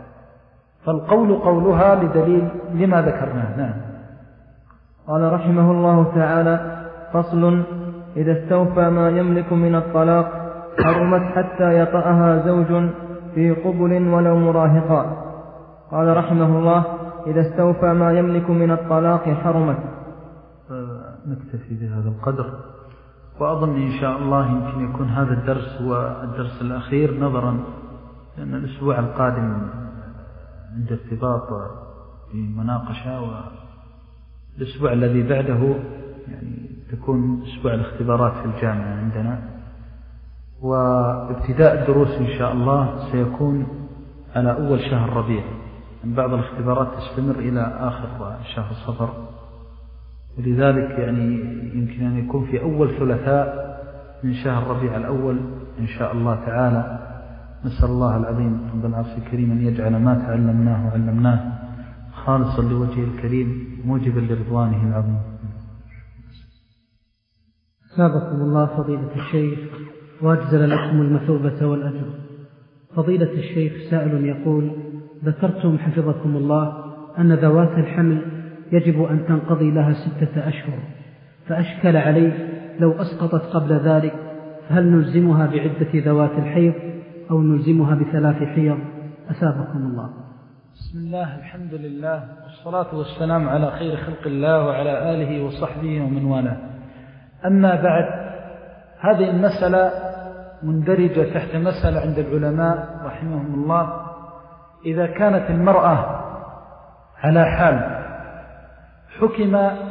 فالقول قولها لدليل لما ذكرناه. نعم. قال رحمه الله تعالى: فصل: إذا استوفى ما يملك من الطلاق حرمت حتى يطأها زوج في قبل ولو مراهقا. قال رحمه الله: إذا استوفى ما يملك من الطلاق حرمت. نكتفي بهذا القدر، وأظن إن شاء الله يمكن يكون هذا الدرس هو الدرس الأخير، نظرا لأن الأسبوع القادم عند ارتباط بمناقشة، والأسبوع الذي بعده يعني تكون أسبوع الاختبارات في الجامعة عندنا، وابتداء الدروس إن شاء الله سيكون على أول شهر ربيع. بعض الاختبارات تستمر إلى آخر شهر صفر، ولذلك يعني يمكن أن يكون في أول ثلاثاء من شهر ربيع الأول إن شاء الله تعالى. نسأل الله العظيم رب العرش الكريم أن يجعل ما تعلمناه وعلمناه خالصا لوجهه الكريم موجبا لرضوانه العظيم. سابقكم الله فضيلة الشيخ وأجزل لكم المثوبة والأجر. فضيلة الشيخ سائل يقول: ذكرتم حفظكم الله أن ذوات الحمل يجب أن تنقضي لها ستة أشهر، فأشكل عليه لو أسقطت قبل ذلك فهل نلزمها بعدة ذوات الحيض أو نلزمها بثلاث حيض؟ أثابكم الله. بسم الله، الحمد لله، والصلاة والسلام على خير خلق الله وعلى آله وصحبه ومن والاه. أما بعد، هذه المسألة مندرجة تحت مسألة عند العلماء رحمهم الله. إذا كانت المرأة على حال حكم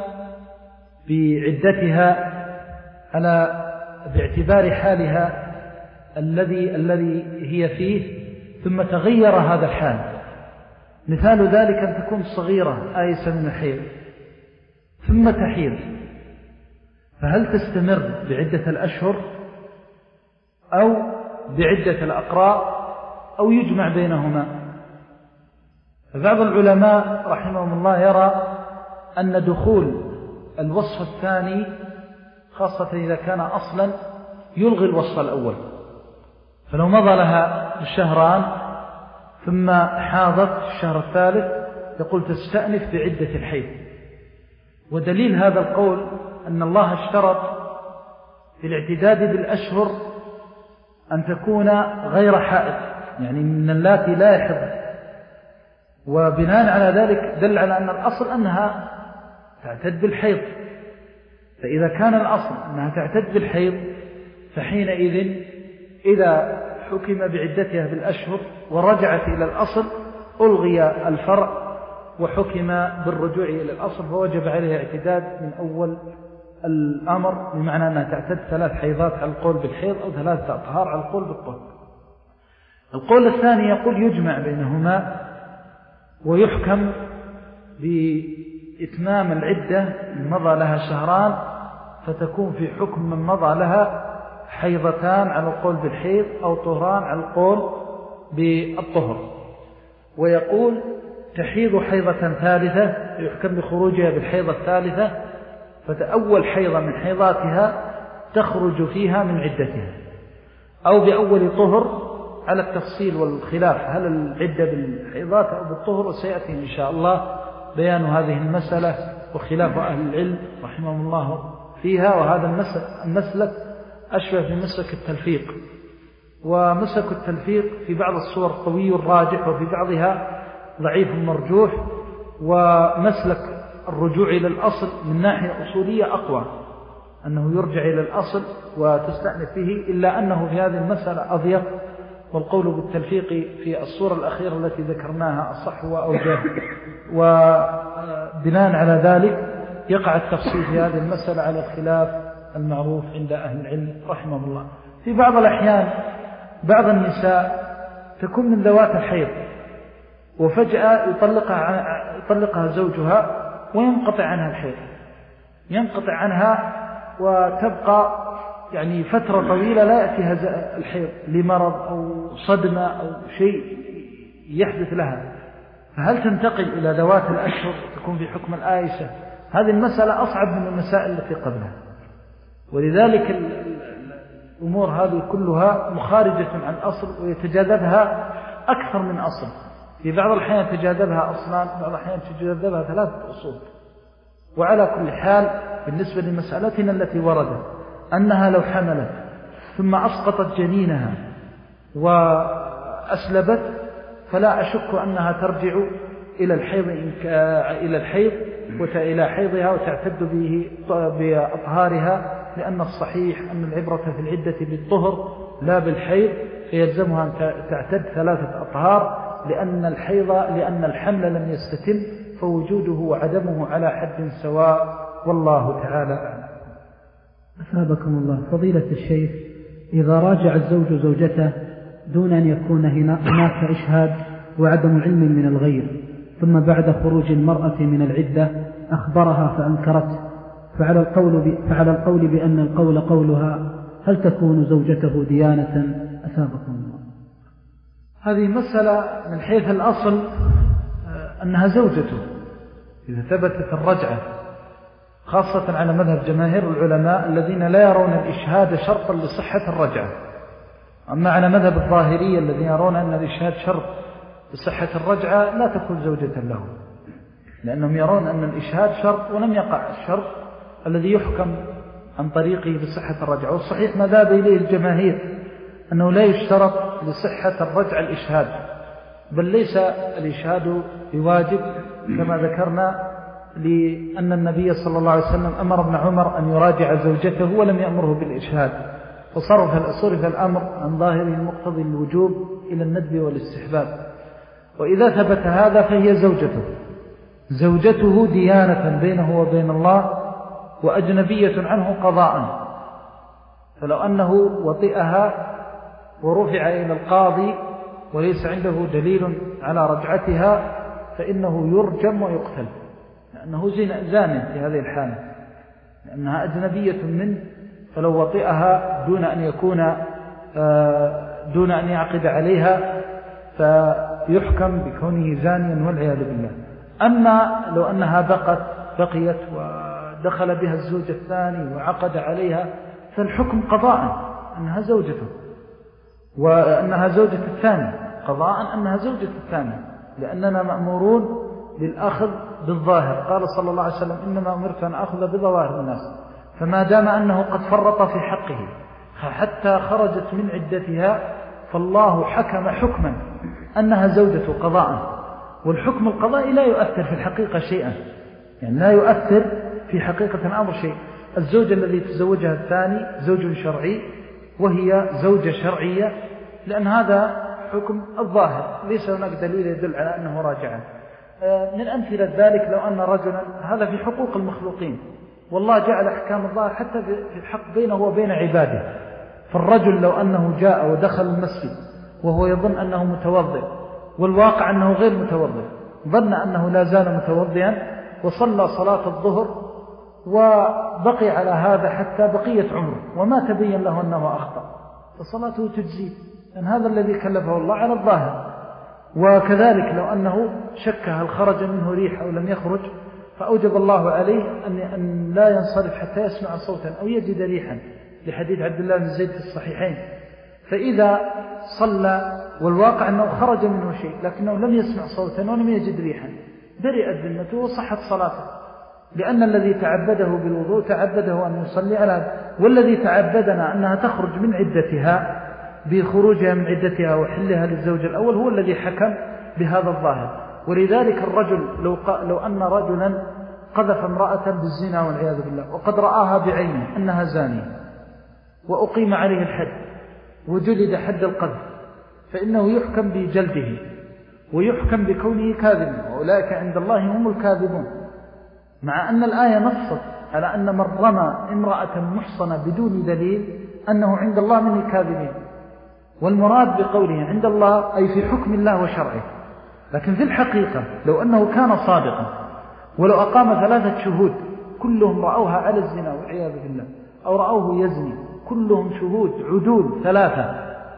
بعدتها على باعتبار حالها الذي الذي هي فيه، ثم تغير هذا الحال، مثال ذلك أن تكون صغيرة آيسة من الحيض ثم تحيض، فهل تستمر بعدة الأشهر أو بعدة الأقراء أو يجمع بينهما؟ فبعض العلماء رحمهم الله يرى أن دخول الوصف الثاني خاصة إذا كان أصلا يلغي الوصف الأول، فلو مضى لها الشهران ثم حاضت الشهر الثالث يقول تستأنف بعدة الحيض. ودليل هذا القول أن الله اشترط في الاعتداد بالأشهر أن تكون غير حائض، يعني من اللاتي لا يحض، وبناء على ذلك دل على أن الأصل أنها تعتد بالحيض. فإذا كان الأصل أنها تعتد بالحيض فحينئذ إذا حكم بعدتها بالأشهر ورجعت إلى الأصل ألغي الفرع وحكم بالرجوع إلى الأصل، فوجب عليها اعتداد من أول الأمر، بمعنى أنها تعتد ثلاث حيضات على القول بالحيض أو ثلاثة أطهار على القول بالطهر. القول الثاني يقول يجمع بينهما ويحكم بإتمام العدة من مضى لها شهران فتكون في حكم من مضى لها حيضتان على القول بالحيض أو طهران على القول بالطهر. ويقول تحيض حيضة ثالثة يحكم بخروجها بالحيضة الثالثة، فتأول حيضة من حيضاتها تخرج فيها من عدتها، أو بأول طهر على التفصيل والخلاف هل العدة بالحيضات أو بالطهر، وسيأتي إن شاء الله بيان هذه المسألة وخلاف أهل العلم رحمهم الله فيها. وهذا المسلك أشبه بمسلك التلفيق، ومسلك التلفيق في بعض الصور قوي الراجح وفي بعضها ضعيف مرجوح، ومسلك الرجوع إلى الأصل من ناحية أصولية أقوى، أنه يرجع إلى الأصل وتستأنف به، إلا أنه في هذه المسألة أضيق، والقول بالتلفيق في الصورة الأخيرة التي ذكرناها أصح وأوجه. وبناء على ذلك يقع التفصيل في هذه المسألة على الخلاف المعروف عند أهل العلم رحمه الله. في بعض الأحيان بعض النساء تكون من ذوات الحيض وفجأة يطلقها, يطلقها زوجها وينقطع عنها الحيض، ينقطع عنها وتبقى يعني فترة طويلة لا يأتيها الحيض لمرض أو صدمة أو شيء يحدث لها، فهل تنتقل إلى ذوات الأشهر تكون في حكم الآيسة؟ هذه المسألة أصعب من المسائل التي قبلها، ولذلك الأمور هذه كلها مخارجة عن أصل ويتجاذبها أكثر من أصل. في بعض الأحيان تجاذبها أصلان، بعض الأحيان تجاذبها ثلاثة أصول. وعلى كل حال بالنسبة لمسألتنا التي وردت أنها لو حملت ثم أسقطت جنينها وأسلبت فلا أشك أنها ترجع إلى الحيض إلى الحيض وإلى حيضها وتعتد به بأطهارها، لأن الصحيح أن العبرة في العدة بالطهر لا بالحيض، فيلزمها أن تعتد ثلاثة أطهار لأن الحيض لأن الحمل لم يستتم، فوجوده وعدمه على حد سواء، والله تعالى أعلم. أثابكم الله. فضيلة الشيخ، إذا راجع الزوج زوجته دون أن يكون هناك إشهاد وعدم علم من الغير، ثم بعد خروج المرأة من العدة أخبرها فأنكرت، فعلى القول, فعلى القول بأن القول قولها، هل تكون زوجته ديانة؟ أثابكم الله. هذه مسألة من حيث الأصل أنها زوجته إذا ثبتت الرجعة، خاصة على مذهب جماهير العلماء الذين لا يرون الإشهاد شرطا لصحة الرجعة. أما على مذهب الظاهرية الذين يرون أن الإشهاد شرط لصحة الرجعة لا تكون زوجة له، لأنهم يرون أن الإشهاد شرط ولم يقع الشرط الذي يحكم عن طريقه بصحة الرجعة. والصحيح ما ذهب إليه الجماهير أنه لا يشترط لصحة الرجعة الإشهاد، بل ليس الإشهاد بواجب كما ذكرنا، لأن النبي صلى الله عليه وسلم أمر ابن عمر أن يراجع زوجته ولم يأمره بالإشهاد، فصرف صرف الأمر عن ظاهره المقتضي الوجوب إلى الندب والاستحباب. وإذا ثبت هذا فهي زوجته زوجته ديانة بينه وبين الله، وأجنبية عنه قضاء. فلو أنه وطئها ورفع إلى القاضي وليس عنده دليل على رجعتها فإنه يرجم ويقتل، لأنه زاني في هذه الحالة، لأنها أجنبية منه. فلو وطئها دون أن يكون دون أن يعقد عليها فيحكم بكونه زانيا والعياذ بالله. أما لو أنها بقت بقيت ودخل بها الزوج الثاني وعقد عليها فالحكم قضاء أنها زوجته، وأنها زوجة الثاني قضاء أنها زوجة الثاني، لأننا مأمورون بالأخذ بالظاهر. قال صلى الله عليه وسلم إنما أمرت أن أخذ بظواهر الناس، فما دام أنه قد فرط في حقه حتى خرجت من عدتها فالله حكم حكما أنها زوجته قضاء، والحكم القضائي لا يؤثر في الحقيقة شيئا، يعني لا يؤثر في حقيقة الأمر شيء. الزوج الذي تزوجها الثاني زوج شرعي وهي زوجة شرعية، لأن هذا حكم الظاهر ليس هناك دليل يدل على أنه راجعا. من أمثلة ذلك لو أن رجلا، هذا في حقوق المخلوقين، والله جعل أحكام الظاهر حتى في الحق بينه وبين عباده. فالرجل لو أنه جاء ودخل المسجد وهو يظن أنه متوضئ والواقع أنه غير متوضئ، ظن أنه لا زال متوضئا وصلى صلاة الظهر وبقي على هذا حتى بقية عمره وما تبين له أنه أخطأ، فصلاته تجزي، لأن هذا الذي كلفه الله على الظاهر. وكذلك لو أنه شك هل خرج منه ريح أو لم يخرج، فأوجب الله عليه أن لا ينصرف حتى يسمع صوتا أو يجد ريحا، لحديث عبد الله بن زيد في الصحيحين. فإذا صلى والواقع أنه خرج منه شيء لكنه لم يسمع صوتا ولم يجد ريحا، برئت ذمته وصحت صلاته، لأن الذي تعبده بالوضوء تعبده أن يصلي على هذا، والذي تعبدنا أنها تخرج من عدتها بخروجها من عدتها وحلها للزوج الأول هو الذي حكم بهذا الظاهر. ولذلك الرجل لو, لو أن رجلا قذف امرأة بالزنا والعياذ بالله وقد رآها بعينه أنها زانية وأقيم عليه الحد وجلد حد القذف، فإنه يحكم بجلده ويحكم بكونه كاذبا، وأولئك عند الله هم الكاذبون، مع أن الآية نصت على أن من رمى امرأة محصنة بدون دليل أنه عند الله من الكاذبين. والمراد بقوله عند الله أي في حكم الله وشرعه، لكن في الحقيقة لو أنه كان صادقا ولو أقام ثلاثة شهود كلهم رأوها على الزنا والعياذ بالله أو رأوه يزني، كلهم شهود عدول ثلاثة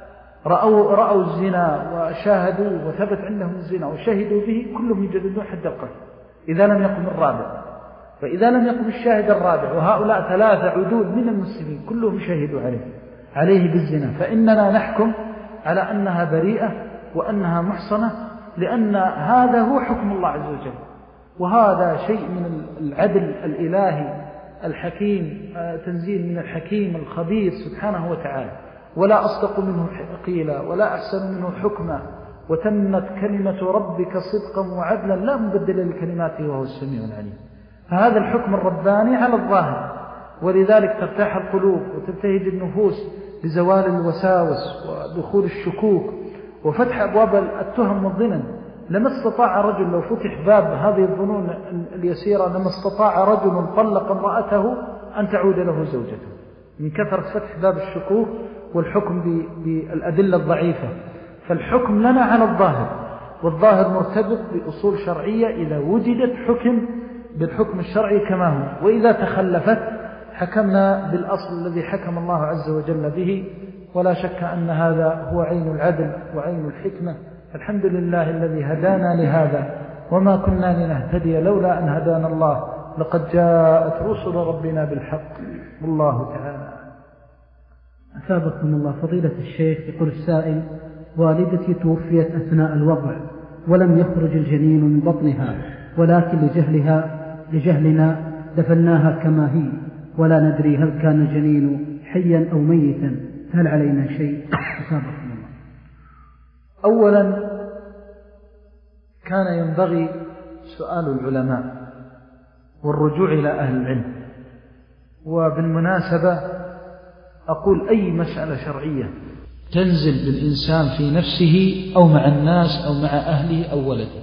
رأوا, رأوا الزنا وشاهدوا وثبت عندهم الزنا وشهدوا به، كلهم يجلدون حد القذف إذا لم يقم الرابع. فإذا لم يقم الشاهد الرابع وهؤلاء ثلاثة عدول من المسلمين كلهم شهدوا عليه عليه بالزنا، فإننا نحكم على أنها بريئة وأنها محصنة، لأن هذا هو حكم الله عز وجل، وهذا شيء من العدل الإلهي الحكيم، تنزيل من الحكيم الخبير سبحانه وتعالى. ولا أصدق منه قيلا ولا أحسن منه حكما، وتمت كلمة ربك صدقا وعدلا لا مبدل لكلماته وهو السميع العليم. فهذا الحكم الرباني على الظاهر، ولذلك ترتاح القلوب وتبتهج النفوس بزوال الوساوس ودخول الشكوك وفتح أبواب التهم والظنن. لما استطاع رجل لو فتح باب هذه الظنون اليسيرة لما استطاع رجل طلق امرأته أن تعود له زوجته من كثرة فتح باب الشكوك والحكم بالأدلة الضعيفة. فالحكم لنا على الظاهر، والظاهر مرتبط بأصول شرعية إذا وجدت حكم بالحكم الشرعي كما هو، وإذا تخلفت حكمنا بالأصل الذي حكم الله عز وجل به. ولا شك أن هذا هو عين العدل وعين الحكمة. الحمد لله الذي هدانا لهذا وما كنا لنهتدي لولا أن هدانا الله، لقد جاءت رسل ربنا بالحق. والله تعالى. أثابكم الله فضيلة الشيخ. يقول السائل: والدتي توفيت أثناء الوضع ولم يخرج الجنين من بطنها، ولكن لجهلها لجهلنا دفناها كما هي، ولا ندري هل كان الجنين حيا أو ميتا، هل علينا شيء؟ أثابكم الله. أولا كان ينبغي سؤال العلماء والرجوع إلى أهل العلم. وبالمناسبة أقول أي مسألة شرعية تنزل بالإنسان في نفسه أو مع الناس أو مع أهله أو ولده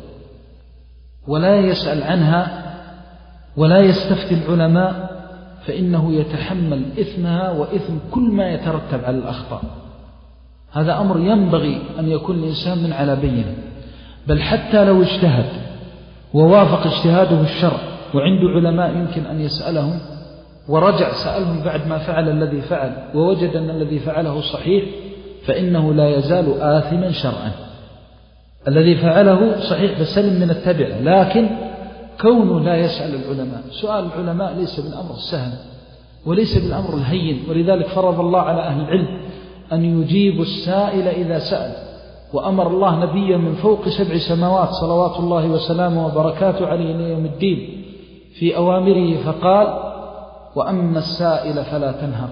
ولا يسأل عنها ولا يستفتي العلماء فإنه يتحمل إثمها وإثم كل ما يترتب على الأخطاء. هذا أمر ينبغي أن يكون الإنسان من على بينه. بل حتى لو اجتهد ووافق اجتهاده الشرع وعنده علماء يمكن أن يسألهم ورجع سألهم بعد ما فعل الذي فعل ووجد أن الذي فعله صحيح، فإنه لا يزال آثما شرعا. الذي فعله صحيح بسلم من التبع، لكن كونه لا يسأل العلماء. سؤال العلماء ليس بالأمر السهل وليس بالأمر الهين، ولذلك فرض الله على أهل العلم أن يجيبوا السائل إذا سأل. وأمر الله نبيا من فوق سبع سماوات صلوات الله وسلامه وبركاته عليه إلى يوم الدين في أوامره فقال: وأما السائل فلا تنهر.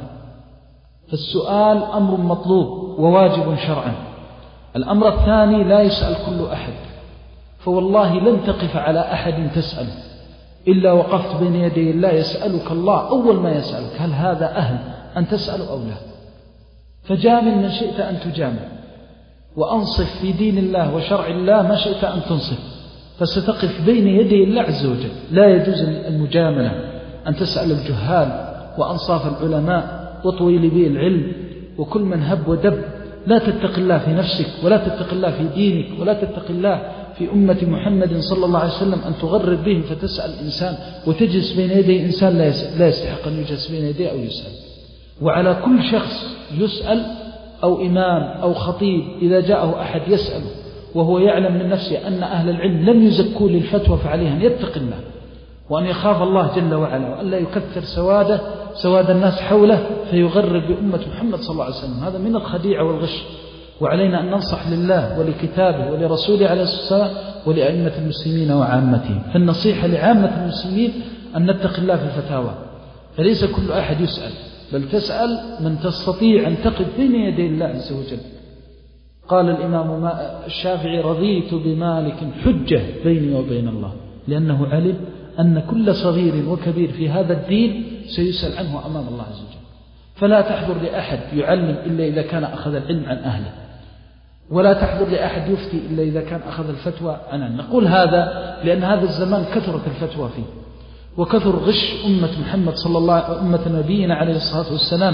فالسؤال أمر مطلوب وواجب شرعا. الأمر الثاني: لا يسأل كل أحد، فوالله لن تقف على أحد تسأل إلا وقفت بين يدي الله يسألك الله أول ما يسألك: هل هذا أهل أن تسأل أو لا؟ فجامل من شئت أن تجامل، وأنصف في دين الله وشرع الله ما شئت أن تنصف، فستقف بين يدي الله عز وجل. لا يجوز المجاملة، أن تسأل الجهال وأنصاف العلماء وطويل به العلم وكل من هب ودب. لا تتق الله في نفسك ولا تتق الله في دينك ولا تتق الله في أمة محمد صلى الله عليه وسلم أن تغرر بهم فتسأل إنسان وتجلس بين يدي إنسان لا يستحق أن يجلس بين يديه أو يسأل. وعلى كل شخص يسأل أو إمام أو خطيب إذا جاءه أحد يسأل وهو يعلم من نفسه أن أهل العلم لم يزكوا للفتوى فعليه أن يتق الله وأن يخاف الله جل وعلا وأن لا يكثر سواده سواد الناس حوله فيغرر بأمة محمد صلى الله عليه وسلم. هذا من الخديعة والغش. وعلينا أن ننصح لله ولكتابه ولرسوله عليه الصلاة والسلام ولأئمة المسلمين وعامتهم. فالنصيحة لعامة المسلمين أن نتق الله في الفتاوى، فليس كل أحد يسأل، بل تسأل من تستطيع أن تقف بين يدي الله عز وجل. قال الإمام الشافعي: رضيت بمالك حجة بيني وبين الله، لأنه علم أن كل صغير وكبير في هذا الدين سيسأل عنه أمام الله عز وجل. فلا تحضر لأحد يعلم إلا إذا كان أخذ العلم عن أهله، ولا تحضر لأحد يفتي إلا إذا كان أخذ الفتوى عنه. نقول هذا لأن هذا الزمان كثرت الفتوى فيه وكثر غش أمة محمد صلى الله أمة نبينا عليه الصلاة والسلام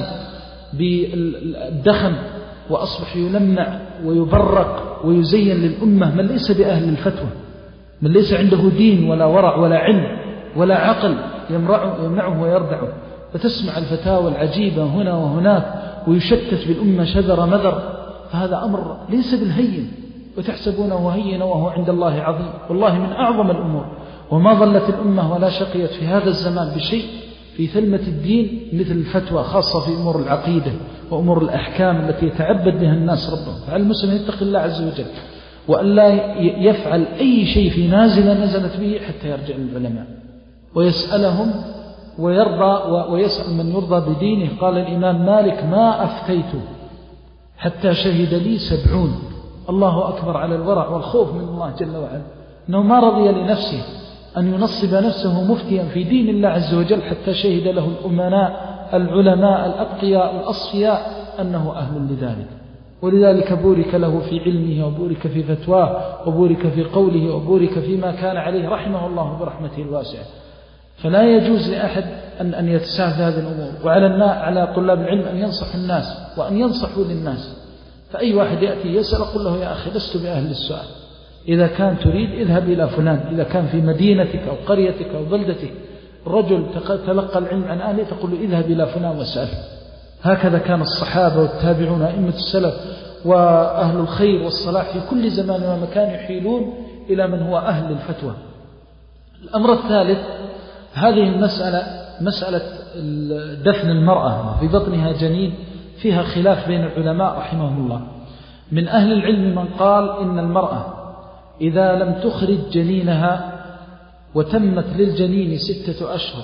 بالدخن، وأصبح يلمع ويبرق ويزين للأمة من ليس بأهل الفتوى، من ليس عنده دين ولا ورع ولا علم ولا عقل يمنعه ويردعه. فتسمع الفتاوى العجيبة هنا وهناك ويشتت بالأمة شذر مذر. فهذا أمر ليس بالهين، وتحسبونه هينا وهو عند الله عظيم. والله من أعظم الأمور. وما ظلت الأمة ولا شقيت في هذا الزمان بشيء في ثلمة الدين مثل الفتوى، خاصة في أمور العقيدة وأمور الأحكام التي يتعبد بها الناس ربهم. فعلى المسلم يتقي الله عز وجل وأن لا يفعل أي شيء في نازلة نزلت به حتى يرجع للعلماء ويسألهم ويرضى ويسأل من يرضى بدينه. قال الإمام مالك: ما أفتيت حتى شهد لي سبعون. الله أكبر على الورع والخوف من الله جل وعلا، أنه ما رضي لنفسه أن ينصب نفسه مفتيا في دين الله عز وجل حتى شهد له الأمناء العلماء الأتقياء الأصفياء أنه أهل لذلك. ولذلك بورك له في علمه وبورك في فتواه وبورك في قوله وبورك فيما كان عليه رحمه الله برحمته الواسعة. فلا يجوز لأحد أن أن يتساهل في هذه الأمور. وعلى على طلاب العلم أن ينصح الناس وأن ينصحوا للناس. فأي واحد يأتي يسأل قل له يا أخي لست بأهل السؤال، إذا كان تريد اذهب إلى فلان، إذا كان في مدينتك أو قريتك أو بلدتك رجل تلقى العلم عن أهله تقول له اذهب إلى فلان واسأل. هكذا كان الصحابة والتابعون أئمة السلف وأهل الخير والصلاح في كل زمان ومكان يحيلون إلى من هو أهل الفتوى. الأمر الثالث، هذه المسألة مسألة دفن المرأة في بطنها جنين فيها خلاف بين العلماء رحمهم الله. من أهل العلم من قال إن المرأة إذا لم تخرج جنينها وتمت للجنين ستة أشهر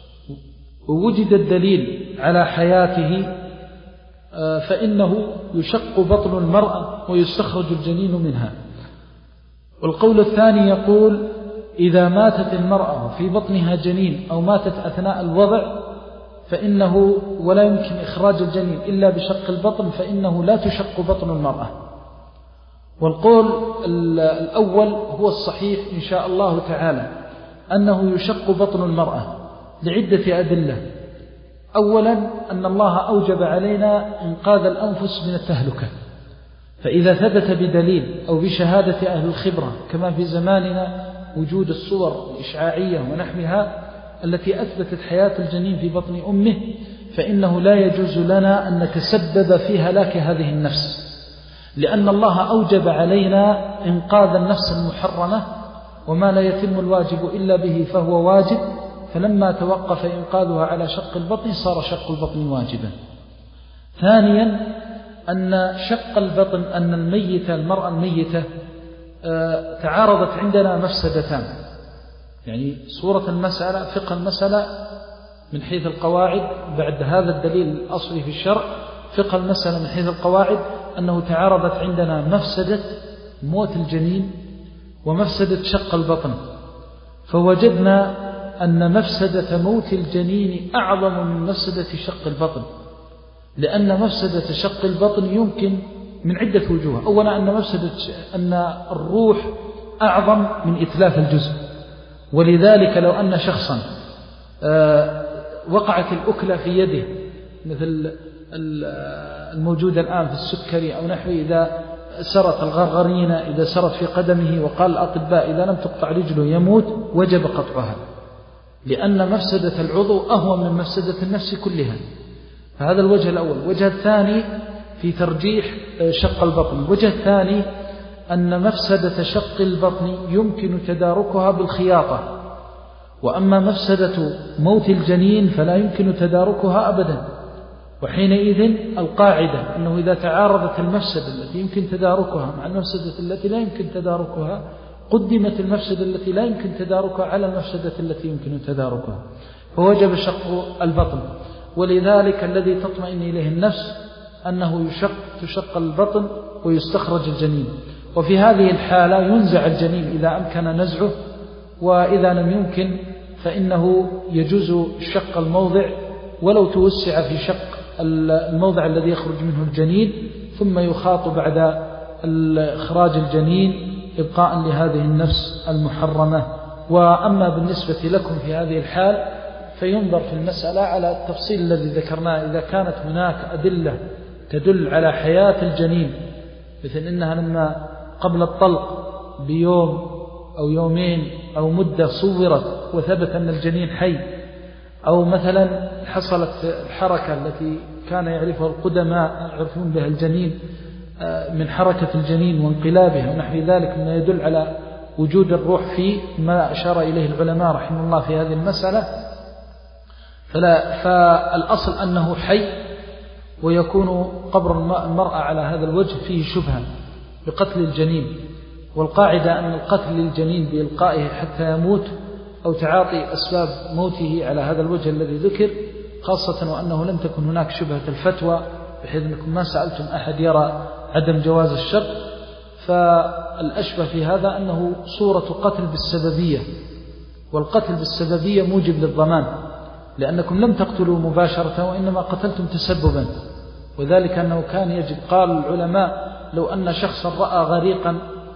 ووجد الدليل على حياته فإنه يشق بطن المرأة ويستخرج الجنين منها. والقول الثاني يقول إذا ماتت المرأة في بطنها جنين أو ماتت أثناء الوضع فإنه ولا يمكن إخراج الجنين إلا بشق البطن فإنه لا تشق بطن المرأة. والقول الأول هو الصحيح إن شاء الله تعالى، أنه يشق بطن المرأة لعدة أدلة. أولا أن الله أوجب علينا إنقاذ الأنفس من التهلكة، فإذا ثبت بدليل أو بشهادة أهل الخبرة كما في زماننا وجود الصور الإشعاعية ونحوها التي أثبتت حياة الجنين في بطن أمه، فإنه لا يجوز لنا أن نتسبب في هلاك هذه النفس، لأن الله أوجب علينا إنقاذ النفس المحرمة، وما لا يتم الواجب إلا به فهو واجب. فلما توقف إنقاذها على شق البطن صار شق البطن واجبا. ثانيا أن شق البطن أن الميتة المرأة الميتة تعارضت عندنا مفسدتان، يعني صورة المسألة فقه المسألة من حيث القواعد بعد هذا الدليل الأصلي في الشرع، فقه المسألة من حيث القواعد أنه تعارضت عندنا مفسدة موت الجنين ومفسدة شق البطن، فوجدنا أن مفسدة موت الجنين أعظم من مفسدة شق البطن، لأن مفسدة شق البطن يمكن من عدة وجوه. أولا أن مفسدة أن الروح أعظم من إتلاف الجزء، ولذلك لو أن شخصا وقعت الأكلة في يده مثل الموجودة الآن في السكري أو نحوه، إذا سرت الغرغرينة إذا سرت في قدمه، وقال الأطباء إذا لم تقطع رجله يموت، وجب قطعها، لأن مفسدة العضو أهون من مفسدة النفس كلها. فهذا الوجه الأول. الوجه الثاني في ترجيح شق البطن، الوجه الثاني أن مفسدة شق البطن يمكن تداركها بالخياطة، وأما مفسدة موت الجنين فلا يمكن تداركها أبدا. وحينئذ القاعدة أنه إذا تعارضت المفسدة التي يمكن تداركها مع المفسدة التي لا يمكن تداركها قدمت المفسدة التي لا يمكن تداركها على المفسدة التي يمكن تداركها، فوجب شق البطن. ولذلك الذي تطمئن إليه النفس أنه يشق تشق البطن ويستخرج الجنين، وفي هذه الحالة ينزع الجنين إذا أمكن نزعه، وإذا لم يمكن فإنه يجوز شق الموضع ولو توسع في شق الموضع الذي يخرج منه الجنين، ثم يخاط بعد إخراج الجنين إبقاء لهذه النفس المحرمة. وأما بالنسبة لكم في هذه الحال فينظر في المسألة على التفصيل الذي ذكرناه. إذا كانت هناك أدلة تدل على حياة الجنين، مثل إنها لما قبل الطلق بيوم أو يومين أو مدة صورت وثبت أن الجنين حي، أو مثلا حصلت الحركة التي كان يعرفها القدماء يعرفون بها الجنين من حركة الجنين وانقلابها ونحو ذلك مما يدل على وجود الروح فيه، ما أشار إليه العلماء رحمه الله في هذه المسألة، فلا فالأصل أنه حي، ويكون قبر المرأة على هذا الوجه فيه شبهة بقتل الجنين. والقاعدة أن القتل للجنين بإلقائه حتى يموت أو تعاطي أسباب موته على هذا الوجه الذي ذكر، خاصة وأنه لم تكن هناك شبهة الفتوى، بحيث أنكم ما سألتم أحد يرى عدم جواز الشق. فالأشبه في هذا أنه صورة قتل بالسببية، والقتل بالسببية موجب للضمان، لأنكم لم تقتلوا مباشرة وإنما قتلتم تسببا، وذلك أنه كان يجب، قال العلماء لو أن شخصا رأى غريقا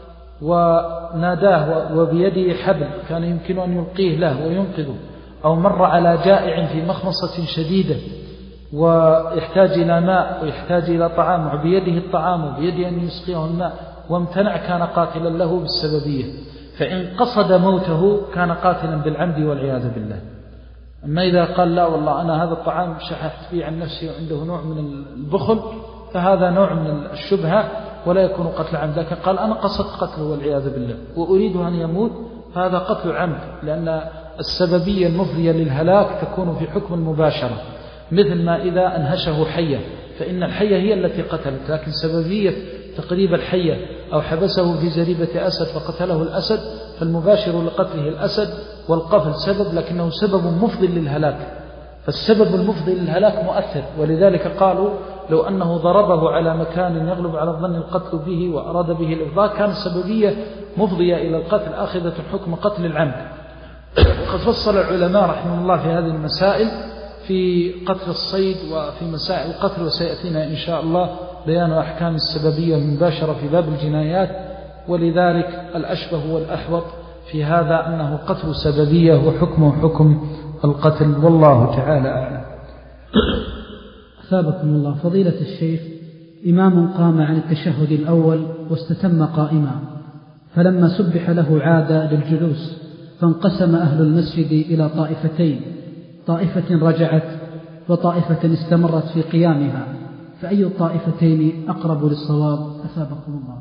وناداه وبيده حبل كان يمكن أن يلقيه له وينقذه، أو مر على جائع في مخمصة شديدة ويحتاج إلى ماء ويحتاج إلى طعام وبيده الطعام وبيده أن يسقيه الماء وامتنع كان قاتلا له بالسببية. فإن قصد موته كان قاتلا بالعمد والعياذ بالله. أما إذا قال لا والله أنا هذا الطعام شححت فيه عن نفسي وعنده نوع من البخل فهذا نوع من الشبهة ولا يكون قتل عمد، لكن قال أنا قصدت قتله والعياذ بالله وأريد أن يموت فهذا قتل عمد، لأن السببية المفضية للهلاك تكون في حكم المباشرة، مثل ما إذا أنهشه حية فإن الحية هي التي قتلت، لكن سببية تقريب الحية أو حبسه في زريبة أسد فقتله الأسد فالمباشر لقتله الأسد والقفل سبب، لكنه سبب مفضي للهلاك، فالسبب المفضي للهلاك مؤثر. ولذلك قالوا لو أنه ضربه على مكان يغلب على الظن القتل به وأراد به الإفضاء كان السببية مفضية إلى القتل آخذة حكم قتل العمد. وقد فصل العلماء رحمه الله في هذه المسائل في قتل الصيد وفي مسائل القتل، وسيأتينا إن شاء الله بيان أحكام السببية المباشرة في باب الجنايات. ولذلك الأشبه والأحوط في هذا أنه قتل سببية وحكمه حكم القتل، والله تعالى أعلم. أثابكم الله. فضيلة الشيخ، إمام قام عن التشهد الأول واستتم قائما، فلما سبح له عاد للجلوس، فانقسم أهل المسجد إلى طائفتين، طائفة رجعت وطائفة استمرت في قيامها، فأي الطائفتين أقرب للصواب؟ أثابكم الله.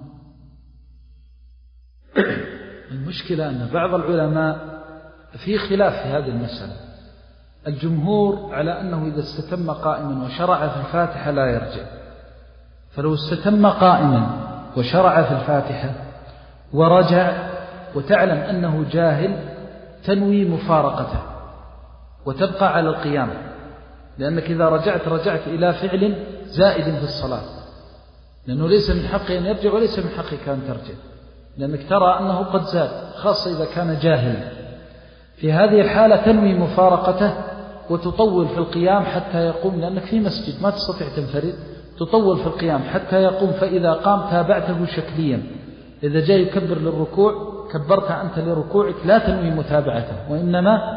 المشكلة أن بعض العلماء في خلاف في هذه المسألة. الجمهور على أنه إذا استتم قائما وشرع في الفاتحة لا يرجع، فلو استتم قائما وشرع في الفاتحة ورجع وتعلم أنه جاهل تنوي مفارقته وتبقى على القيام، لأنك إذا رجعت رجعت إلى فعل زائد في الصلاة، لأنه ليس من حقه أن يرجع وليس من حقك أن ترجع، لأنك ترى أنه قد زاد، خاصة إذا كان جاهل. في هذه الحالة تنوي مفارقته وتطول في القيام حتى يقوم، لأنك في مسجد ما تستطيع تنفرد، تطول في القيام حتى يقوم، فإذا قام تابعته شكليا. إذا جاء يكبر للركوع كبرت أنت لركوعك، لا تنوي متابعته، وإنما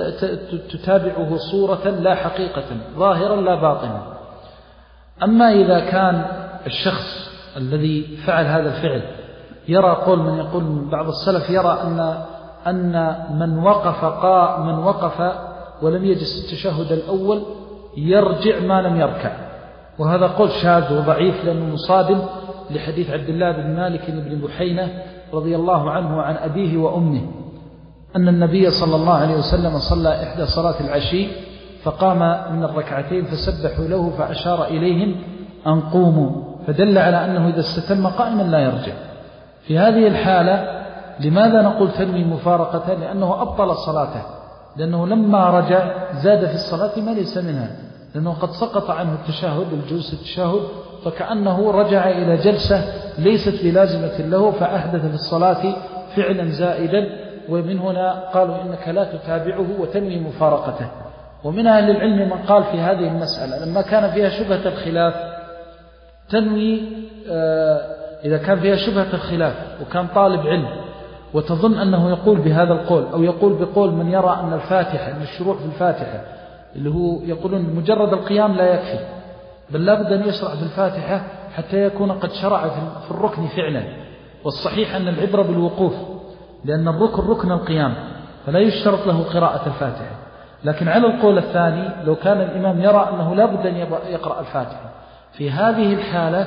تتابعه صورة لا حقيقة، ظاهرا لا باطنا. أما إذا كان الشخص الذي فعل هذا الفعل يرى، قول من يقول من بعض السلف يرى أن أن من وقف قا من وقف ولم يجلس التشهد الأول يرجع ما لم يركع، وهذا قول شاذ وضعيف لأنه مصادم لحديث عبد الله بن مالك بن بحينة رضي الله عنه وعن أبيه وأمه أن النبي صلى الله عليه وسلم صلى إحدى صلاة العشي فقام من الركعتين فسبحوا له فأشار إليهم أن قوموا، فدل على أنه إذا استتم قائما لا يرجع. في هذه الحالة لماذا نقول تنوي مفارقة؟ لأنه أبطل صلاته، لأنه لما رجع زاد في الصلاة ما ليس منها، لأنه قد سقط عنه التشهد الجلوس التشهد، فكأنه رجع إلى جلسة ليست بلازمة له فأحدث في الصلاة فعلا زائدا. ومن هنا قالوا إنك لا تتابعه وتنوي مفارقته. ومن أهل العلم من قال في هذه المسألة لما كان فيها شبهة الخلاف تنوي، آه إذا كان فيها شبهة الخلاف وكان طالب علم وتظن أنه يقول بهذا القول أو يقول بقول من يرى أن الفاتحة أن الشروع في الفاتحة اللي هو يقولون مجرد القيام لا يكفي، بل لابد أن يشرع في الفاتحة حتى يكون قد شرع في الركن فعلا. والصحيح أن العبرة بالوقوف، لأن الركن ركن القيام فلا يشترط له قراءة الفاتحة. لكن على القول الثاني لو كان الإمام يرى أنه لابد أن يقرأ الفاتحة، في هذه الحالة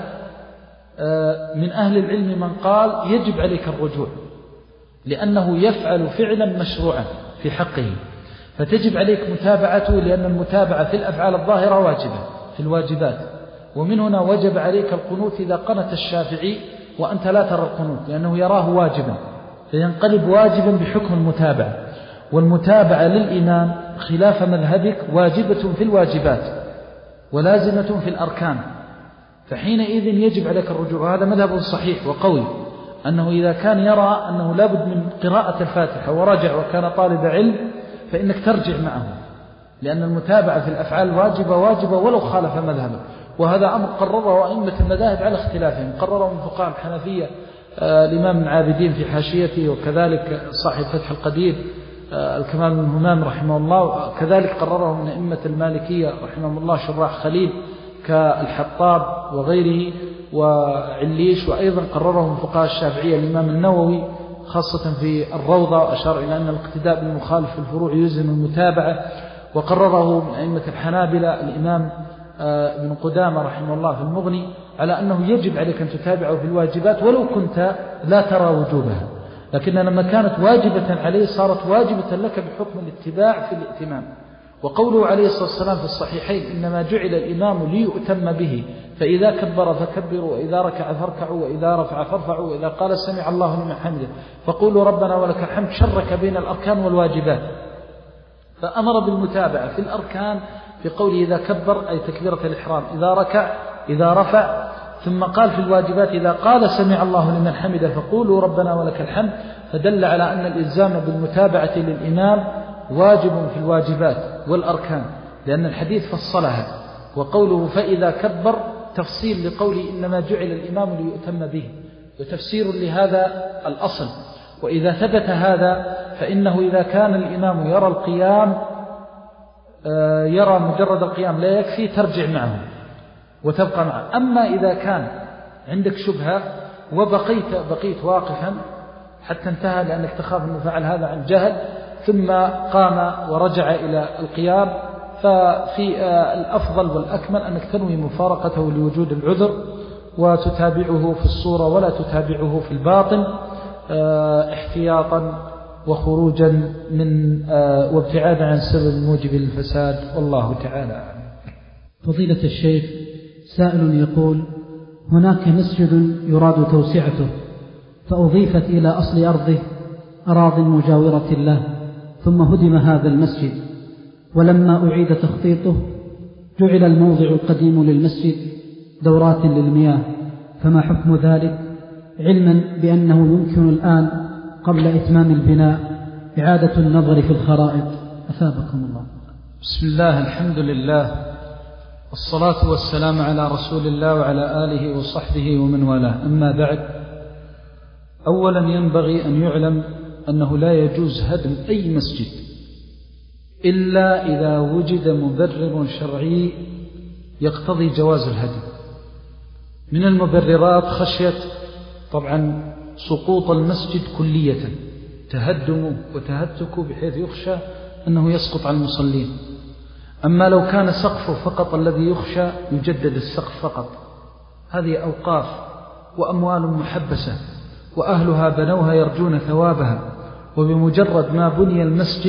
من أهل العلم من قال يجب عليك الرجوع، لأنه يفعل فعلا مشروعا في حقه، فتجب عليك متابعته، لأن المتابعة في الأفعال الظاهرة واجبة في الواجبات. ومن هنا وجب عليك القنوت إذا قنت الشافعي وأنت لا ترى القنوت، لأنه يراه واجبا فينقلب واجبا بحكم المتابعة. والمتابعة للإمام خلاف مذهبك واجبة في الواجبات ولازمة في الأركان، فحينئذ يجب عليك الرجوع. وهذا مذهب صحيح وقوي، أنه إذا كان يرى أنه لابد من قراءة الفاتحة ورجع وكان طالب علم فإنك ترجع معه، لأن المتابعة في الأفعال واجبة واجبة ولو خالف مذهبه. وهذا أمر قرره أئمة المذاهب على اختلافهم. قرره من فقهاء الحنفية آه الإمام العابدين في حاشيته، وكذلك صاحب فتح القدير آه الكمال بن همام رحمه الله، كذلك قرره من أئمة المالكية رحمه الله شراح خليل كالحطاب وغيره وعليش، وأيضا قرره من فقهاء الشافعية الإمام النووي خاصة في الروضة، أشار إلى أن الاقتداء بالمخالف في الفروع يلزم المتابعة. وقرره من أئمة الحنابلة الإمام ابن قدامة رحمه الله في المغني على أنه يجب عليك أن تتابعه في الواجبات ولو كنت لا ترى وجوبها، لكن لما كانت واجبة عليه صارت واجبة لك بحكم الاتباع في الائتمام. وقوله عليه الصلاة والسلام في الصحيحين إنما جعل الإمام ليؤتم به، فإذا كبر فكبروا، وإذا ركع فاركعوا، وإذا رفع فارفعوا، وإذا قال سمع الله لمن حمده فقولوا ربنا ولك الحمد، شرك بين الأركان والواجبات، فأمر بالمتابعة في الأركان في قوله إذا كبر أي تكبيرة الإحرام، إذا ركع، إذا رفع، ثم قال في الواجبات إذا قال سمع الله لمن حمده فقولوا ربنا ولك الحمد، فدل على أن الإلزام بالمتابعة للإمام واجب في الواجبات والأركان، لأن الحديث فصلها. وقوله فإذا كبر تفصيل لقوله إنما جعل الإمام ليؤتم به، وتفسير لهذا الأصل. وإذا ثبت هذا فإنه إذا كان الإمام يرى القيام يرى مجرد القيام لا يكفي ترجع معه وتبقى معه. أما إذا كان عندك شبهة وبقيت بقيت واقفا حتى انتهى لأنك تخاف أنه فعل هذا عن جهل ثم قام ورجع إلى القيام، ففي الأفضل والأكمل أنك تنوي مفارقته لوجود العذر وتتابعه في الصورة ولا تتابعه في الباطن احتياطا وخروجا من وابتعادا عن سبب موجب للفساد، والله تعالى أعلم. فضيلة الشيخ، سائل يقول هناك مسجد يراد توسعته فأضيفت إلى أصل أرضه أراضٍ مجاورة له، ثم هدم هذا المسجد، ولما أعيد تخطيطه جعل الموضع القديم للمسجد دورات للمياه، فما حكم ذلك، علما بأنه يمكن الآن قبل إتمام البناء إعادة النظر في الخرائط، أثابكم الله. بسم الله، الحمد لله، والصلاة والسلام على رسول الله وعلى آله وصحبه ومن والاه، أما بعد. أولا ينبغي أن يعلم أنه لا يجوز هدم أي مسجد إلا إذا وجد مبرر شرعي يقتضي جواز الهدم. من المبررات خشية طبعا سقوط المسجد كلية، تهدم وتهتك بحيث يخشى أنه يسقط عن المصلين. أما لو كان سقفه فقط الذي يخشى يجدد السقف فقط، هذه أوقاف وأموال محبسة وأهلها بنوها يرجون ثوابها، وبمجرد ما بني المسجد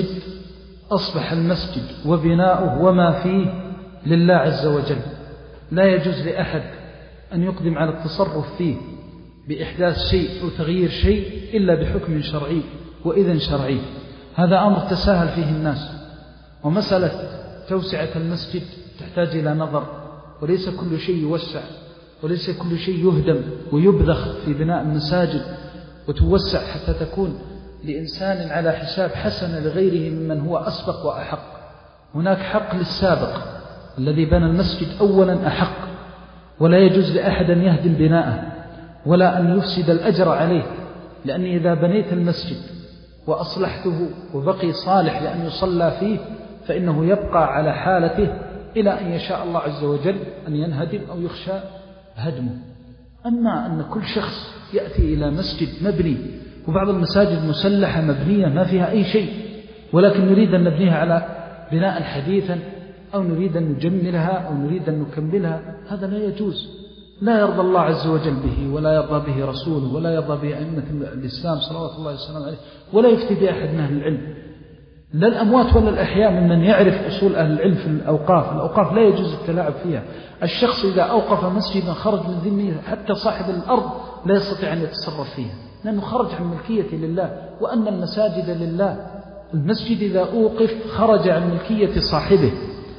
أصبح المسجد وبناؤه وما فيه لله عز وجل، لا يجوز لأحد أن يقدم على التصرف فيه بإحداث شيء أو تغيير شيء إلا بحكم شرعي وإذن شرعي. هذا أمر تساهل فيه الناس، ومسألة توسعة المسجد تحتاج إلى نظر، وليس كل شيء يوسع، وليس كل شيء يهدم ويبذخ في بناء المساجد وتوسع حتى تكون لإنسان على حساب حسنة لغيره ممن هو أسبق وأحق. هناك حق للسابق الذي بنى المسجد أولا أحق، ولا يجوز لأحد أن يهدم بناءه ولا أن يفسد الأجر عليه، لأني إذا بنيت المسجد وأصلحته وبقي صالح لأن يصلى فيه فإنه يبقى على حالته إلى أن يشاء الله عز وجل أن ينهدم أو يخشى هدمه. أما أن كل شخص يأتي إلى مسجد مبني، وبعض المساجد مسلحة مبنية ما فيها أي شيء، ولكن نريد أن نبنيها على بناء حديثا أو نريد أن نجملها أو نريد أن نكملها، هذا لا يجوز، لا يرضى الله عز وجل به ولا يرضى به رسوله ولا يرضى به أئمة الإسلام صلوات الله وسلم عليه، ولا يفتي بأحد من أهل العلم، لا الأموات ولا الأحياء ممن يعرف أصول أهل العلم في الأوقاف. الأوقاف لا يجوز التلاعب فيها. الشخص إذا أوقف مسجدا خرج من ذمه، حتى صاحب الأرض لا يستطيع أن يتصرف فيها، لأنه خرج عن ملكية لله، وأن المساجد لله. المسجد إذا أوقف خرج عن ملكية صاحبه،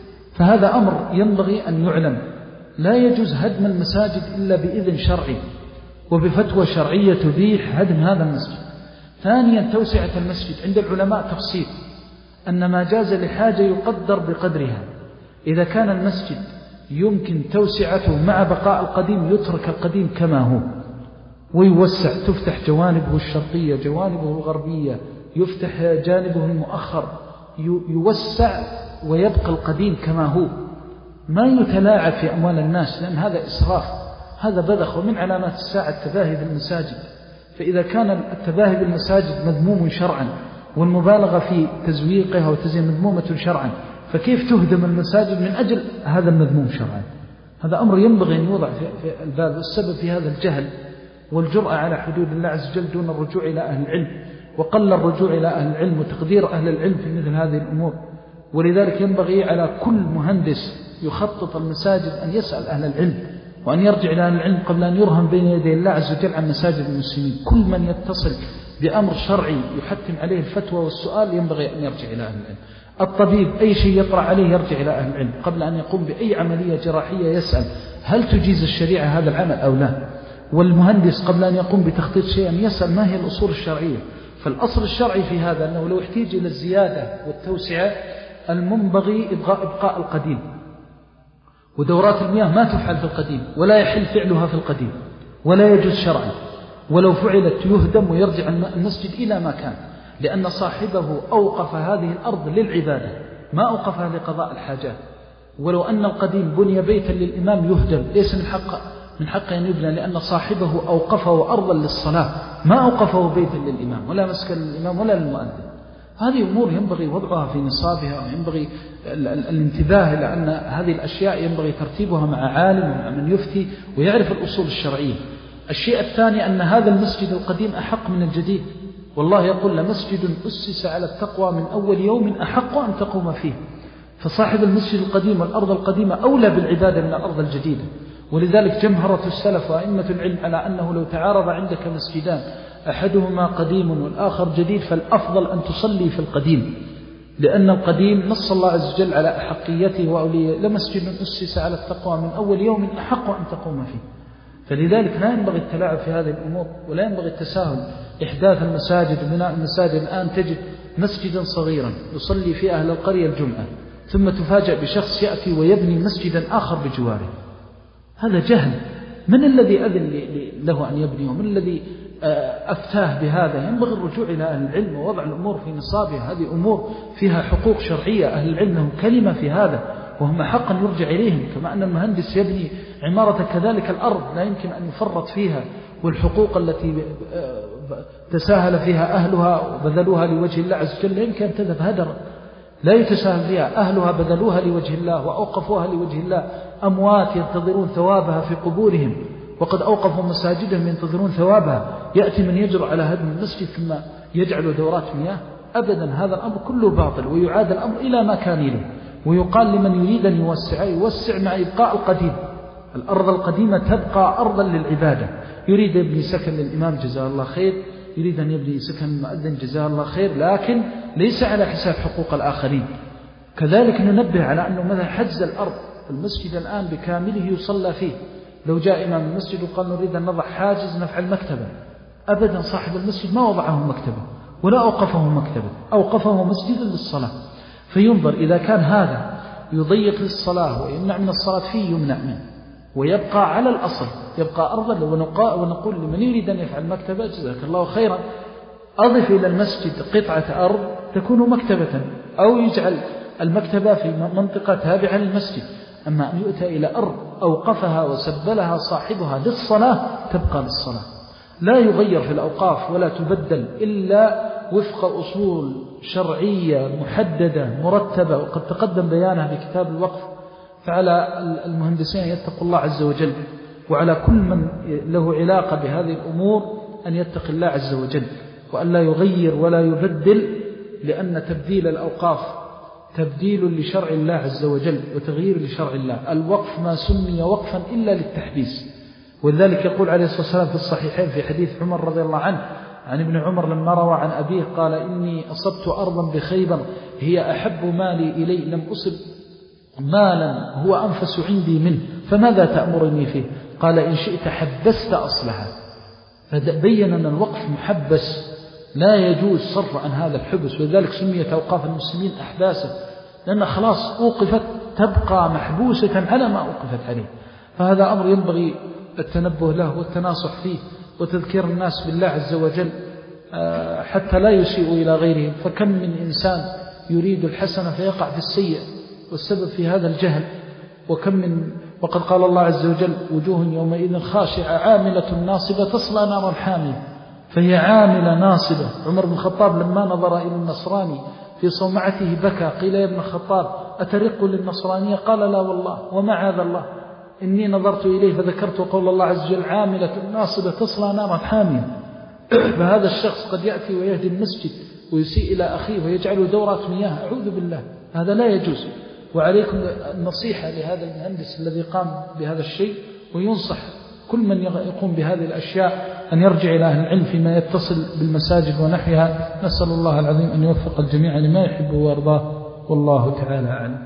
فهذا أمر ينبغي أن يعلم. لا يجوز هدم المساجد إلا بإذن شرعي وبفتوى شرعية تبيح هدم هذا المسجد. ثانيا توسعة المسجد عند العلماء تفصيل، أن ما جاز لحاجة يقدر بقدرها. إذا كان المسجد يمكن توسعته مع بقاء القديم، يترك القديم كما هو ويوسع، تفتح جوانبه الشرقية جوانبه الغربية، يفتح جانبه المؤخر، يوسع ويبقى القديم كما هو، ما يتلاعب في أموال الناس، لأن هذا إسراف، هذا بذخ. ومن علامات الساعة التباهي بالمساجد، فإذا كان التباهي بالمساجد مذموم شرعا والمبالغة في تزويقها وتزيين مذمومة شرعا، فكيف تهدم المساجد من أجل هذا المذموم شرعا؟ هذا أمر ينبغي أن يوضع في الباب. والسبب في هذا الجهل والجرأة على حدود الله عز وجل دون الرجوع إلى أهل العلم، وقل الرجوع إلى أهل العلم وتقدير أهل العلم في مثل هذه الأمور. ولذلك ينبغي على كل مهندس يخطط المساجد أن يسأل أهل العلم، وأن يرجع إلى أهل العلم قبل أن يرهن بين يدي الله عز وجل عن مساجد المسلمين. كل من يتصل بأمر شرعي يحتم عليه الفتوى والسؤال ينبغي أن يرجع إلى أهل العلم. الطبيب أي شيء يطرأ عليه يرجع إلى أهل العلم قبل أن يقوم بأي عملية جراحية، يسأل هل تجيز الشريعة هذا العمل أو لا. والمهندس قبل أن يقوم بتخطيط شيئا يسأل ما هي الأصول الشرعية. فالأصل الشرعي في هذا أنه لو احتاج إلى الزيادة والتوسعة المنبغي إبقاء, إبقاء القديم. ودورات المياه ما تفعل في القديم ولا يحل فعلها في القديم ولا يجوز شرعا، ولو فعلت يهدم ويرجع المسجد إلى ما كان، لأن صاحبه أوقف هذه الأرض للعبادة ما أوقفها لقضاء الحاجات. ولو أن القديم بني بيتا للإمام يهدم، ليس من حق من حق أن يبنى، لأن صاحبه أوقفه أرضا للصلاة ما أوقفه بيتا للإمام ولا مسكن للإمام ولا للمؤذن. هذه أمور ينبغي وضعها في نصابها، وينبغي الانتباه إلى أن هذه الأشياء ينبغي ترتيبها مع عالم ومع من يفتي ويعرف الأصول الشرعية. الشيء الثاني أن هذا المسجد القديم أحق من الجديد، والله يقول لمسجد أسس على التقوى من أول يوم أحق أن تقوم فيه. فصاحب المسجد القديم والأرض القديمة أولى بالعبادة من الأرض الجديدة. ولذلك جمهرة السلف وأئمة العلم على أنه لو تعارض عندك مسجدان أحدهما قديم والآخر جديد فالأفضل أن تصلي في القديم، لأن القديم نص الله عز وجل على أحقيته وأوليه، لمسجد أسس على التقوى من أول يوم أحق أن تقوم فيه. فلذلك لا ينبغي التلاعب في هذه الأمور ولا ينبغي التساهل. إحداث المساجد وبناء المساجد، الآن تجد مسجدا صغيرا يصلي فيه أهل القرية الجمعة، ثم تفاجأ بشخص يأتي ويبني مسجدا آخر بجواره. هذا جهل. من الذي أذن له أن يبنيه؟ من الذي أفتاه بهذا؟ ينبغي الرجوع إلى أهل العلم ووضع الأمور في نصابها. هذه أمور فيها حقوق شرعية، أهل العلم لهم كلمة في هذا وهم حقا يرجع إليهم. كما أن المهندس يبني عمارة كذلك الأرض لا يمكن أن يفرط فيها، والحقوق التي تساهل فيها أهلها وبذلوها لوجه الله عز وجل لا يمكن أن تذهب هدرا، لا يتساهل فيها. أهلها بذلوها لوجه الله وأوقفوها لوجه الله، أموات ينتظرون ثوابها في قبورهم وقد أوقفوا مساجدهم ينتظرون ثوابها. يأتي من يجر على هدم المسجد ثم يجعل دورات مياه؟ أبدا، هذا الأمر كله باطل، ويعاد الأمر إلى ما كان له. ويقال لمن يريد أن يوسع يوسع مع إبقاء القديم. الأرض القديمة تبقى أرضا للعبادة. يريد يبني سكن للإمام جزاه الله خير، يريد أن يبني سكن المؤذن جزاه الله خير، لكن ليس على حساب حقوق الآخرين. كذلك ننبه على أنه مثلا حجز الأرض، المسجد الآن بكامله يصلى فيه، لو جاء إمام المسجد وقال نريد أن نضع حاجز نفعل مكتبا، أبدا صاحب المسجد ما وضعه مكتبا ولا أوقفه مكتبا، أوقفه مسجدا للصلاة. فينظر إذا كان هذا يضيق للصلاة ويمنع من الصلاة فيه يمنع منه، ويبقى على الأصل، يبقى أرضا. ونقول لمن يريد أن يفعل مكتبة جزاك الله خيرا، أضف إلى المسجد قطعة أرض تكون مكتبة، أو يجعل المكتبة في منطقة تابعة للمسجد. أما أن يؤتى إلى أرض أوقفها وسبلها صاحبها للصلاة تبقى للصلاة، لا يغير في الأوقاف ولا تبدل إلا وفق أصول شرعية محددة مرتبة، وقد تقدم بيانها في كتاب الوقف. فعلى المهندسين يتقوا الله عز وجل، وعلى كل من له علاقة بهذه الأمور أن يتقي الله عز وجل، وأن لا يغير ولا يبدل، لأن تبديل الأوقاف تبديل لشرع الله عز وجل وتغيير لشرع الله. الوقف ما سمي وقفا إلا للتحبيس. ولذلك يقول عليه الصلاة والسلام في الصحيحين في حديث عمر رضي الله عنه عن ابن عمر لما روى عن أبيه قال إني أصبت أرضا بخيبر هي أحب مالي إلي، لم أصب مالا هو أنفس عندي منه، فماذا تأمرني فيه؟ قال إن شئت حبست أصلها. فبين أن الوقف محبس لا يجوز صرف عن هذا الحبس، ولذلك سميت أوقاف المسلمين أحباسا، لأن خلاص أوقفت تبقى محبوسة على ما أوقفت عليه. فهذا أمر ينبغي التنبه له والتناصح فيه وتذكير الناس بالله عز وجل حتى لا يسيئوا إلى غيرهم. فكم من إنسان يريد الحسنة فيقع في السيء والسبب في هذا الجهل. وكم من وقد قال الله عز وجل وجوه يومئذ خاشعة عاملة ناصبة تصلى نارا حامية، فهي عاملة ناصبة. عمر بن الخطاب لما نظر إلى النصراني في صومعته بكى. قيل يا ابن الخطاب أترق للنصرانية؟ قال لا والله وما هذا الله، إني نظرت إليه فذكرت قول الله عز وجل عاملة ناصبة تصلى نارا حامية. فهذا الشخص قد يأتي ويهدي المسجد ويسيء إلى أخيه ويجعله دورات مياه، أعوذ بالله، هذا لا يجوز. وعليكم النصيحة لهذا المهندس الذي قام بهذا الشيء، وينصح كل من يقوم بهذه الأشياء أن يرجع إلى أهل العلم فيما يتصل بالمساجد ونحوها. نسأل الله العظيم أن يوفق الجميع لما يحب ويرضاه، والله تعالى أعلم.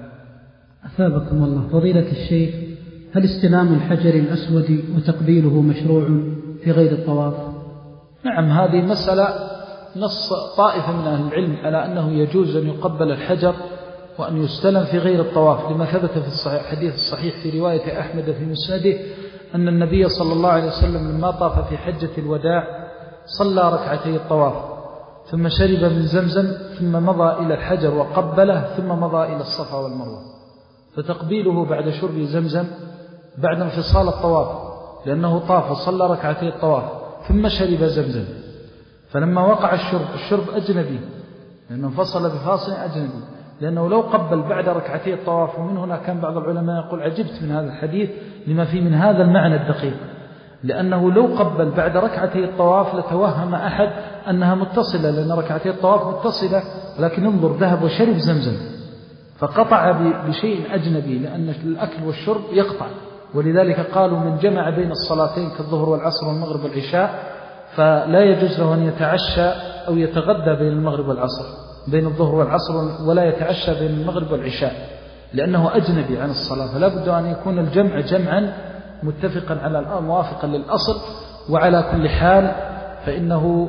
أثابكم الله. فضيلة الشيخ، هل استلام الحجر الأسود وتقبيله مشروع في غير الطواف؟ نعم، هذه مسألة نص طائفة من أهل العلم على أنه يجوز أن يقبل الحجر وأن يستلم في غير الطواف، لما ثبت في الحديث الصحيح في رواية أحمد في مسنده أن النبي صلى الله عليه وسلم لما طاف في حجة الوداع صلى ركعتي الطواف ثم شرب من زمزم ثم مضى إلى الحجر وقبله ثم مضى إلى الصفا والمروة. فتقبيله بعد شرب زمزم بعد انفصال الطواف، لأنه طاف وصلى ركعتي الطواف ثم شرب زمزم، فلما وقع الشرب الشرب أجنبي لأنه انفصل بفاصل أجنبي، لأنه لو قبل بعد ركعتي الطواف. ومن هنا كان بعض العلماء يقول عجبت من هذا الحديث لما فيه من هذا المعنى الدقيق، لأنه لو قبل بعد ركعتي الطواف لتوهم أحد أنها متصلة، لأن ركعتي الطواف متصلة، لكن انظر ذهب وشرب زمزم فقطع بشيء أجنبي، لأن الأكل والشرب يقطع. ولذلك قالوا من جمع بين الصلاتين كالظهر والعصر والمغرب والعشاء فلا يجوز له أن يتعشى أو يتغدى بين المغرب والعصر بين الظهر والعصر، ولا يتعشى بين المغرب والعشاء، لأنه أجنبي عن الصلاة. فلا بد أن يكون الجمع جمعا متفقا على موافقا للأصل. وعلى كل حال فإنه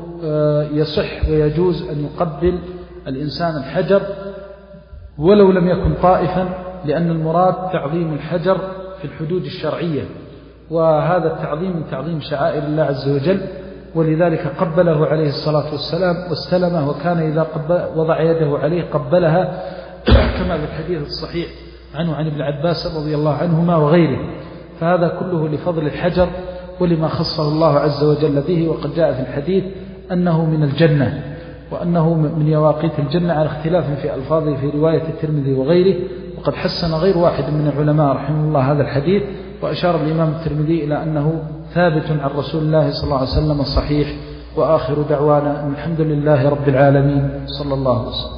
يصح ويجوز أن يقبل الإنسان الحجر ولو لم يكن طائفا، لأن المراد تعظيم الحجر في الحدود الشرعية، وهذا التعظيم من تعظيم شعائر الله عز وجل. ولذلك قبله عليه الصلاة والسلام واستلمه، وكان إذا وضع يده عليه قبلها كما في الحديث الصحيح عنه عن ابن عباس رضي الله عنهما وغيره. فهذا كله لفضل الحجر ولما خصه الله عز وجل به. وقد جاء في الحديث أنه من الجنة وأنه من يواقيت الجنة على اختلاف في ألفاظه في رواية الترمذي وغيره. وقد حسن غير واحد من العلماء رحمه الله هذا الحديث، وأشار الإمام الترمذي إلى أنه ثابت عن رسول الله صلى الله عليه وسلم الصحيح. وآخر دعوانا أن الحمد لله رب العالمين، صلى الله عليه وسلم.